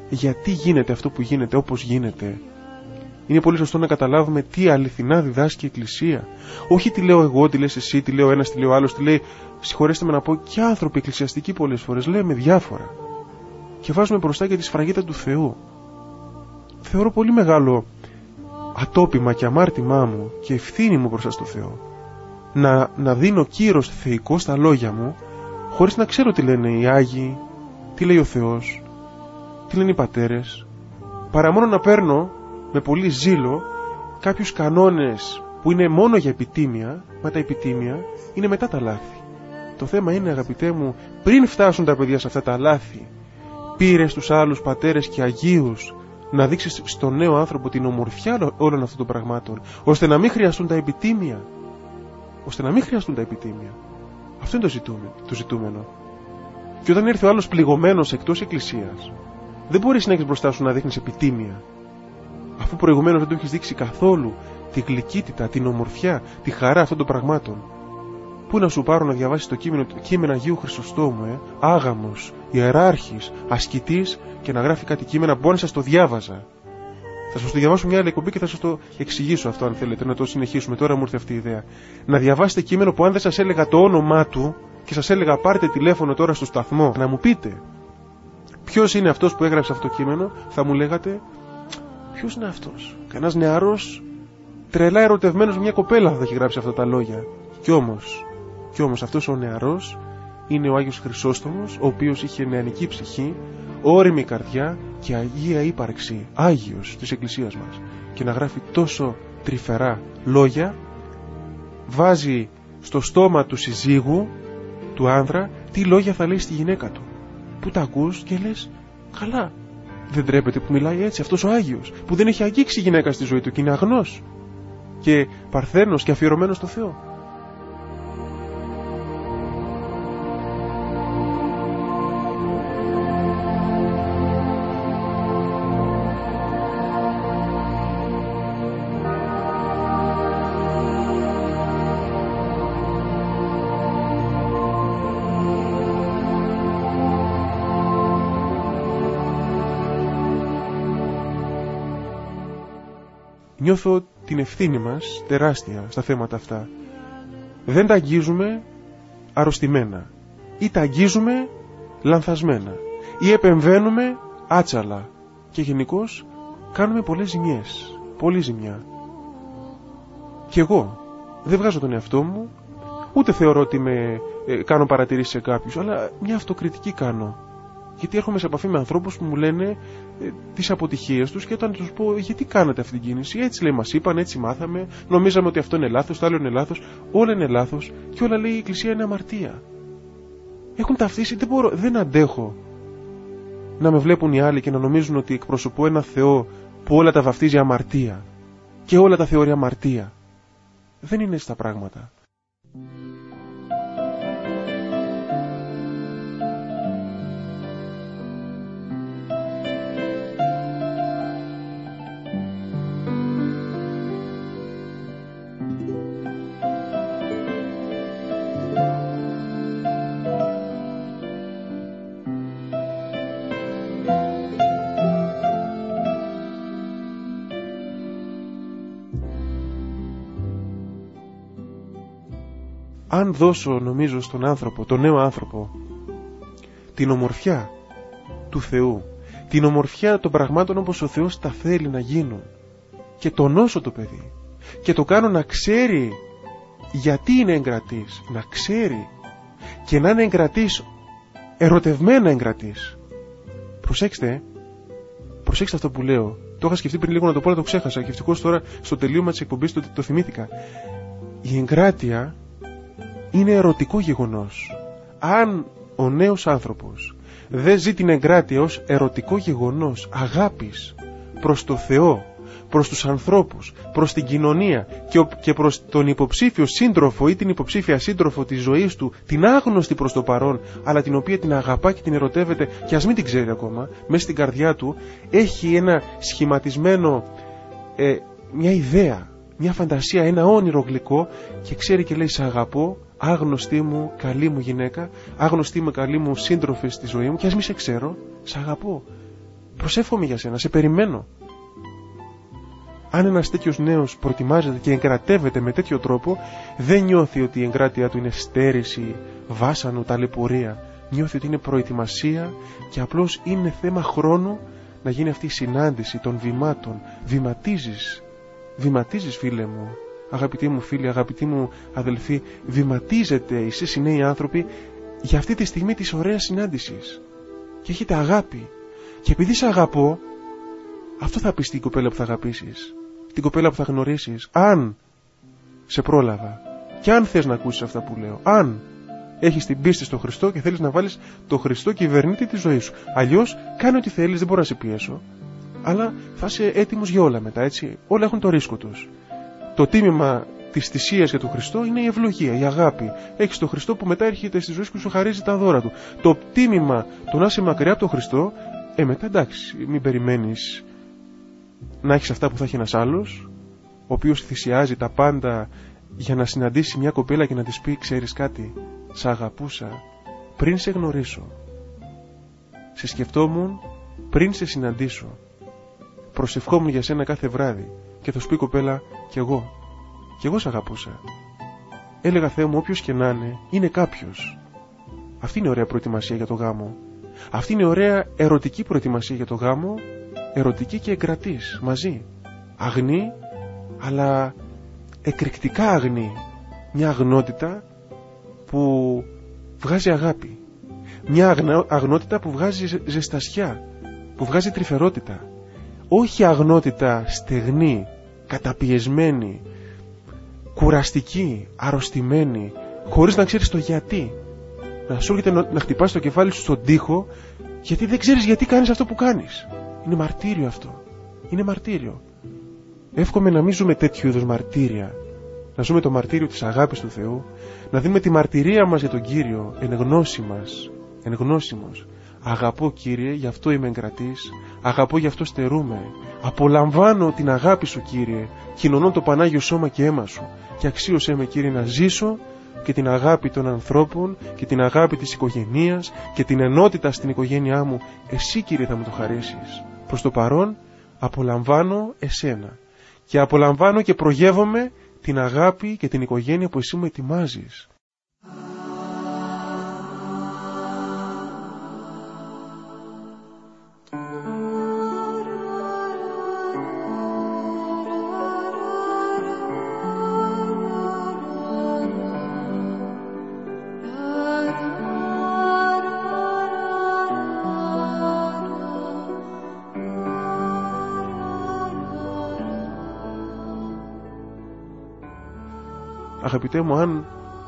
γιατί γίνεται αυτό που γίνεται όπως γίνεται. Είναι πολύ σωστό να καταλάβουμε τι αληθινά διδάσκει η Εκκλησία. Όχι τι λέω εγώ, τι λες εσύ, τι λέω ένας, τι λέω άλλος, τι λέει, συγχωρέστε με να πω, και άνθρωποι εκκλησιαστικοί πολλές φορές λέμε διάφορα. Και βάζουμε μπροστά και τη σφραγίδα του Θεού. Θεωρώ πολύ μεγάλο ατόπιμα και αμάρτημά μου και ευθύνη μου μπροστά στο Θεό να, να δίνω κύρος θεϊκό στα λόγια μου, χωρίς να ξέρω τι λένε οι Άγιοι, τι λέει ο Θεός, τι λένε οι πατέρες, παρά μόνο να παίρνω με πολύ ζήλο κάποιους κανόνες που είναι μόνο για επιτίμια, μα τα επιτίμια είναι μετά τα λάθη. Το θέμα είναι, αγαπητέ μου, πριν φτάσουν τα παιδιά σε αυτά τα λάθη, πήρες τους άλλους πατέρες και αγίους να δείξεις στον νέο άνθρωπο την ομορφιά όλων αυτών των πραγμάτων, ώστε να μην χρειαστούν τα επιτίμια. Ώστε να μην χρειαστούν τα επιτίμια. Αυτό είναι το, ζητούμε, το ζητούμενο. Και όταν έρθει ο άλλος πληγωμένος εκτός εκκλησίας, δεν μπορείς να έχεις μπροστά σου να δείχνεις επιτίμια, αφού προηγουμένως δεν του έχεις δείξει καθόλου τη γλυκύτητα, την ομορφιά, τη χαρά αυτών των πραγμάτων. Πού να σου πάρω να διαβάσεις το κείμενο, το κείμενο Αγίου Χρυσοστόμου, ε? Άγαμος, ιεράρχης, ασκητής, και να γράφει κάτι κείμενα που αν σας το διάβαζα. Θα σας το διαβάσω μια άλλη εκπομπή και θα σας το εξηγήσω αυτό, αν θέλετε, να το συνεχίσουμε. Τώρα μου ήρθε αυτή η ιδέα. Να διαβάσετε κείμενο που αν δεν σας έλεγα το όνομά του και σας έλεγα πάρτε τηλέφωνο τώρα στο σταθμό να μου πείτε ποιος είναι αυτός που έγραψε αυτό το κείμενο, θα μου λέγατε ποιος είναι αυτός. Κανένας νεαρός, τρελά ερωτευμένος με μια κοπέλα θα έχει γράψει αυτά τα λόγια. Κι όμως, κι όμως αυτός ο νεαρός είναι ο Άγιος Χρυσόστομος, ο οποίος είχε νεανική ψυχή, όριμη καρδιά και αγία ύπαρξη, Άγιος της Εκκλησίας μας. Και να γράφει τόσο τρυφερά λόγια, βάζει στο στόμα του συζύγου, του άνδρα, τι λόγια θα λέει στη γυναίκα του. Που τα ακούς και λες, καλά, δεν τρέπεται που μιλάει έτσι αυτός ο Άγιος, που δεν έχει αγγίξει γυναίκα στη ζωή του και είναι αγνός και παρθένος και αφιερωμένος στο Θεό. Νιώθω την ευθύνη μας τεράστια στα θέματα αυτά. Δεν τα αγγίζουμε αρρωστημένα, ή τα αγγίζουμε λανθασμένα, ή επεμβαίνουμε άτσαλα και γενικώς κάνουμε πολλές ζημιές, πολλή ζημιά. Και εγώ δεν βγάζω τον εαυτό μου, ούτε θεωρώ ότι με, ε, κάνω παρατηρήσεις σε κάποιους, αλλά μια αυτοκριτική κάνω. Γιατί έρχομαι σε επαφή με ανθρώπους που μου λένε ε, τις αποτυχίες τους, και όταν τους πω γιατί κάνατε αυτή την κίνηση, έτσι λέει μας είπαν, έτσι μάθαμε, νομίζαμε ότι αυτό είναι λάθος, το άλλο είναι λάθος, όλα είναι λάθος και όλα λέει η Εκκλησία είναι αμαρτία. Έχουν ταυτίσει, δεν μπορώ, δεν αντέχω να με βλέπουν οι άλλοι και να νομίζουν ότι εκπροσωπώ ένα Θεό που όλα τα βαφτίζει αμαρτία και όλα τα θεωρεί αμαρτία. Δεν είναι έτσι τα πράγματα. Αν δώσω, νομίζω, στον άνθρωπο, τον νέο άνθρωπο, την ομορφιά του Θεού, την ομορφιά των πραγμάτων όπως ο Θεός τα θέλει να γίνουν, και τονώσω το παιδί και το κάνω να ξέρει γιατί είναι εγκρατής, να ξέρει, και να είναι εγκρατής, ερωτευμένα εγκρατής. Προσέξτε, προσέξτε αυτό που λέω. Το είχα σκεφτεί πριν λίγο να το πω, αλλά το ξέχασα και ευτυχώς τώρα στο τελείωμα της εκπομπής το, το θυμήθηκα. Η εγκράτεια είναι ερωτικό γεγονός. Αν ο νέος άνθρωπος δεν ζει την εγκράτεια ως ερωτικό γεγονός αγάπης προς το Θεό, προς τους ανθρώπους, προς την κοινωνία και προς τον υποψήφιο σύντροφο ή την υποψήφια σύντροφο της ζωής του, την άγνωστη προς το παρόν, αλλά την οποία την αγαπά και την ερωτεύεται και ας μην την ξέρει ακόμα, μέσα στην καρδιά του έχει ένα σχηματισμένο, ε, μια ιδέα, μια φαντασία, ένα όνειρο γλυκό, και ξέρει και λέει «Σ' αγαπώ, άγνωστη μου, καλή μου γυναίκα, άγνωστη μου, καλή μου σύντροφη στη ζωή μου, και ας μη σε ξέρω, σ' αγαπώ». Προσεύχομαι για σένα, σε περιμένω. Αν ένας τέτοιος νέος προετοιμάζεται και εγκρατεύεται με τέτοιο τρόπο, δεν νιώθει ότι η εγκράτεια του είναι στέρηση, βάσανο, ταλαιπωρία. Νιώθει ότι είναι προετοιμασία και απλώς είναι θέμα χρόνου να γίνει αυτή η συνάντηση των βημάτων. Βηματίζεις, βηματίζεις φίλε μου, αγαπητοί μου φίλοι, αγαπητοί μου αδελφοί, βηματίζετε εσείς οι νέοι άνθρωποι για αυτή τη στιγμή της ωραίας συνάντησης. Και έχετε αγάπη. Και επειδή σε αγαπώ, αυτό θα πεις την κοπέλα που θα αγαπήσεις, την κοπέλα που θα γνωρίσεις, αν σε πρόλαβα και αν θες να ακούσεις αυτά που λέω, αν έχεις την πίστη στο Χριστό και θέλεις να βάλεις το Χριστό κυβερνήτη της ζωής σου. Αλλιώς κάνε ό,τι θέλεις, δεν μπορώ να σε πιέσω, αλλά θα είσαι έτοιμος για όλα μετά, έτσι. Όλα έχουν το ρίσκο τους. Το τίμημα της θυσίας για τον Χριστό είναι η ευλογία, η αγάπη. Έχεις τον Χριστό που μετά έρχεται στη ζωή σου και σου χαρίζει τα δώρα του. Το τίμημα το να είσαι μακριά από τον Χριστό, ε μετά εντάξει, μην περιμένεις να έχεις αυτά που θα έχει ένας άλλος, ο οποίος θυσιάζει τα πάντα για να συναντήσει μια κοπέλα και να της πει, ξέρεις κάτι, σ' αγαπούσα πριν σε γνωρίσω, σε σκεφτόμουν πριν σε συναντήσω, προσευχόμουν για σένα κάθε βράδυ και θα σου πει η κοπέλα, κι εγώ, κι εγώ σ' αγαπούσα. Έλεγα, Θεέ μου, όποιος και να είναι, είναι κάποιος. Αυτή είναι ωραία προετοιμασία για το γάμο. Αυτή είναι ωραία ερωτική προετοιμασία για το γάμο, ερωτική και εγκρατής μαζί. Αγνή, αλλά εκρηκτικά αγνή. Μια αγνότητα που βγάζει αγάπη. Μια αγνότητα που βγάζει ζεστασιά, που βγάζει τρυφερότητα. Όχι αγνότητα στεγνή, καταπιεσμένη, κουραστική, αρρωστημένη, χωρίς να ξέρεις το γιατί. Να σου έρχεται να, να χτυπάς το κεφάλι σου στον τοίχο, γιατί δεν ξέρεις γιατί κάνεις αυτό που κάνεις. Είναι μαρτύριο αυτό. Είναι μαρτύριο. Εύχομαι να μην ζούμε τέτοιου είδους μαρτύρια. Να ζούμε το μαρτύριο της αγάπης του Θεού, να δούμε τη μαρτυρία μας για τον Κύριο εν γνώση μας, εν γνώσιμος. Αγαπώ, Κύριε, γι' αυτό είμαι εγκρατής, αγαπώ, γι' αυτό στερούμε. Απολαμβάνω την αγάπη σου, Κύριε, κοινωνώ το Πανάγιο σώμα και αίμα σου, και αξίωσέ με, Κύριε, να ζήσω και την αγάπη των ανθρώπων και την αγάπη της οικογενείας και την ενότητα στην οικογένειά μου. Εσύ, Κύριε, θα μου το χαρίσεις. Προς το παρόν απολαμβάνω εσένα και απολαμβάνω και προγεύομαι την αγάπη και την οικογένεια που εσύ μου ετοιμάζεις. Αγαπητέ μου, αν,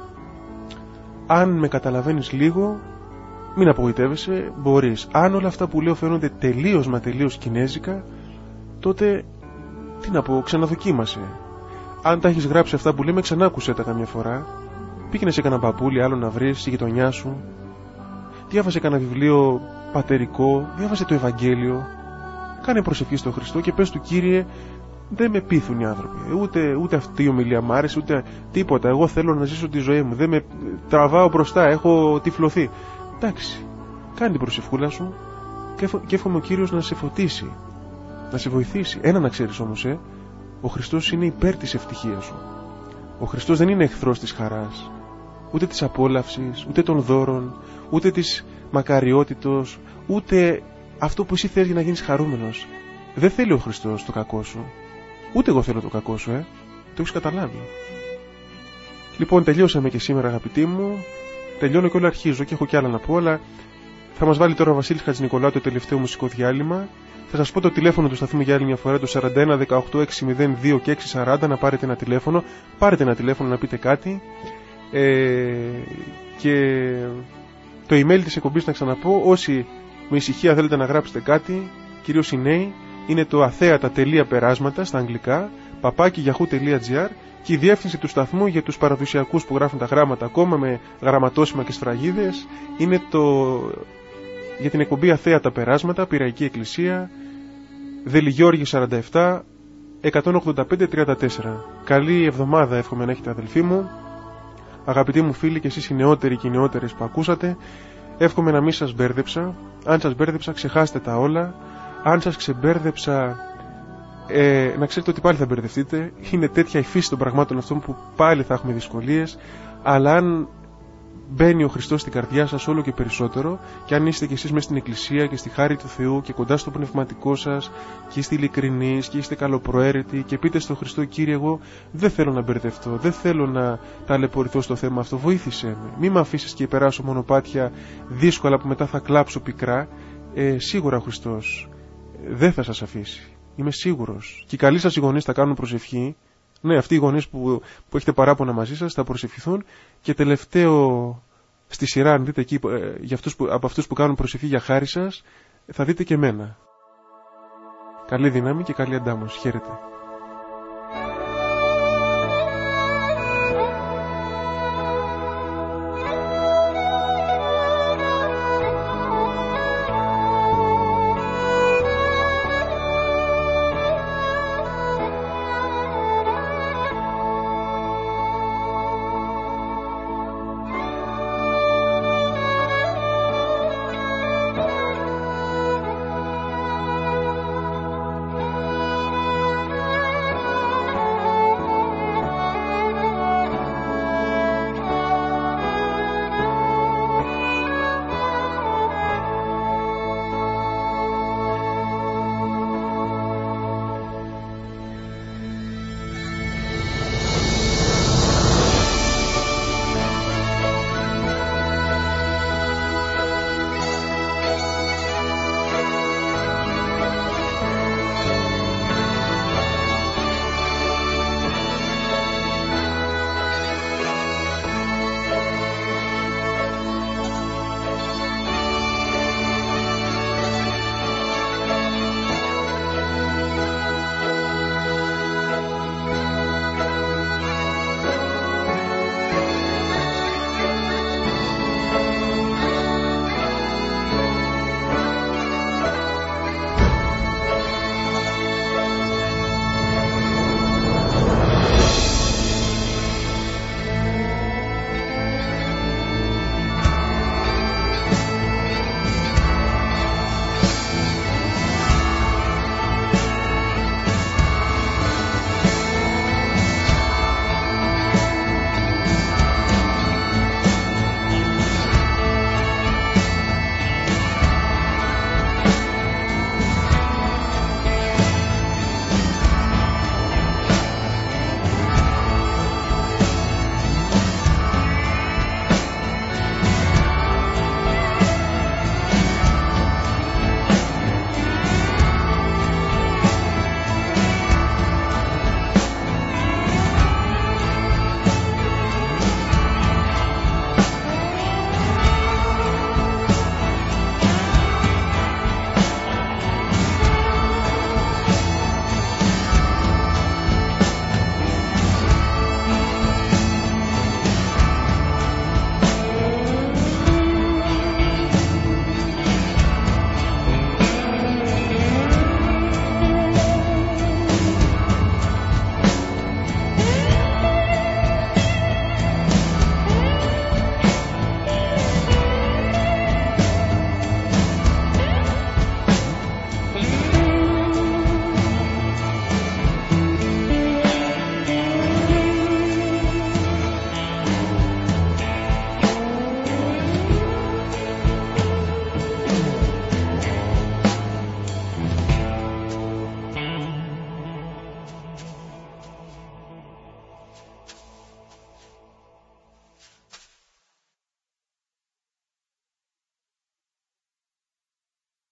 αν με καταλαβαίνεις λίγο, μην απογοητεύεσαι, μπορείς. Αν όλα αυτά που λέω φαίνονται τελείως μα τελείως κινέζικα, τότε, τι να πω, ξαναδοκίμασε. Αν τα έχεις γράψει αυτά που λέμε, ξανάκουσέ τα καμιά φορά. Πήγαινε σε κανένα παππούλι άλλο να βρεις στη γειτονιά σου. Διάβασε κανένα βιβλίο πατερικό, διάβασε το Ευαγγέλιο. Κάνε προσευχή στο Χριστό και πες του, Κύριε, δεν με πείθουν οι άνθρωποι. Ούτε, ούτε αυτή η ομιλία μ' άρεσε, ούτε τίποτα. Εγώ θέλω να ζήσω τη ζωή μου. Δεν με τραβάω μπροστά. Έχω τυφλωθεί. Εντάξει. Κάνε την προσευχούλα σου και εύχομαι ο Κύριος να σε φωτίσει, να σε βοηθήσει. Ένα να ξέρεις όμως, ε, ο Χριστός είναι υπέρ της ευτυχίας σου. Ο Χριστός δεν είναι εχθρός της χαράς, ούτε της απόλαυσης, ούτε των δώρων, ούτε της μακαριότητος, ούτε αυτό που εσύ θες για να γίνεις χαρούμενος. Δεν θέλει ο Χριστός το κακό σου. Ούτε εγώ θέλω το κακό σου, ε. Το έχεις καταλάβει. Λοιπόν, τελειώσαμε και σήμερα, αγαπητοί μου. Τελειώνω και όλα αρχίζω και έχω κι άλλα να πω, αλλά θα μας βάλει τώρα ο Βασίλης Χατζηνικολάου το τελευταίο μουσικό διάλειμμα. Θα σας πω το τηλέφωνο του σταθμού για άλλη μια φορά, το σαράντα ένα δεκαοκτώ εξακόσια δύο και εξακόσια σαράντα, να πάρετε ένα τηλέφωνο. Πάρετε ένα τηλέφωνο να πείτε κάτι. Ε, και το email της εκπομπής, να ξαναπώ, όσοι με ησυχία θέλετε να γράψετε κάτι, κυρίως οι νέοι, είναι το αθέατα.περάσματα στα αγγλικά, παπάκι γιαχού τελεία τζι άρ, και η διεύθυνση του σταθμού για τους παραδοσιακούς που γράφουν τα γράμματα ακόμα με γραμματόσημα και σφραγίδες είναι το για την εκπομπή Αθέατα Περάσματα, Πειραϊκή Εκκλησία, Δελιγιώργη σαράντα επτά εκατόν ογδόντα πέντε τριάντα τέσσερα. Καλή εβδομάδα εύχομαι να έχετε, αδελφοί μου, αγαπητοί μου φίλοι, και εσείς οι νεότεροι και οι νεότερες που ακούσατε. Εύχομαι να μην σας μπέρδεψα. Αν σας μπέρδεψα, ξεχάστε τα όλα. Αν σας ξεμπέρδεψα, ε, να ξέρετε ότι πάλι θα μπερδευτείτε. Είναι τέτοια η φύση των πραγμάτων αυτών που πάλι θα έχουμε δυσκολίες. Αλλά αν μπαίνει ο Χριστός στην καρδιά σας όλο και περισσότερο, και αν είστε κι εσείς μέσα στην Εκκλησία και στη χάρη του Θεού και κοντά στο πνευματικό σας και είστε ειλικρινείς και είστε καλοπροαίρετοι και πείτε στον Χριστό, Κύριε, εγώ δεν θέλω να μπερδευτώ, δεν θέλω να ταλαιπωρηθώ στο θέμα αυτό, βοήθησέ με. Μη με αφήσεις και περάσω μονοπάτια δύσκολα που μετά θα κλάψω πικρά. Ε, σίγουρα ο Χριστός δεν θα σας αφήσει. Είμαι σίγουρος. Και οι καλοί σας οι γονείς θα κάνουν προσευχή. Ναι, αυτοί οι γονείς που, που έχετε παράπονα μαζί σας θα προσευχηθούν. Και τελευταίο στη σειρά, αν δείτε εκεί, ε, για αυτούς που, από αυτούς που κάνουν προσευχή για χάρη σας, θα δείτε και εμένα. Καλή δύναμη και καλή αντάμωση. Χαίρετε.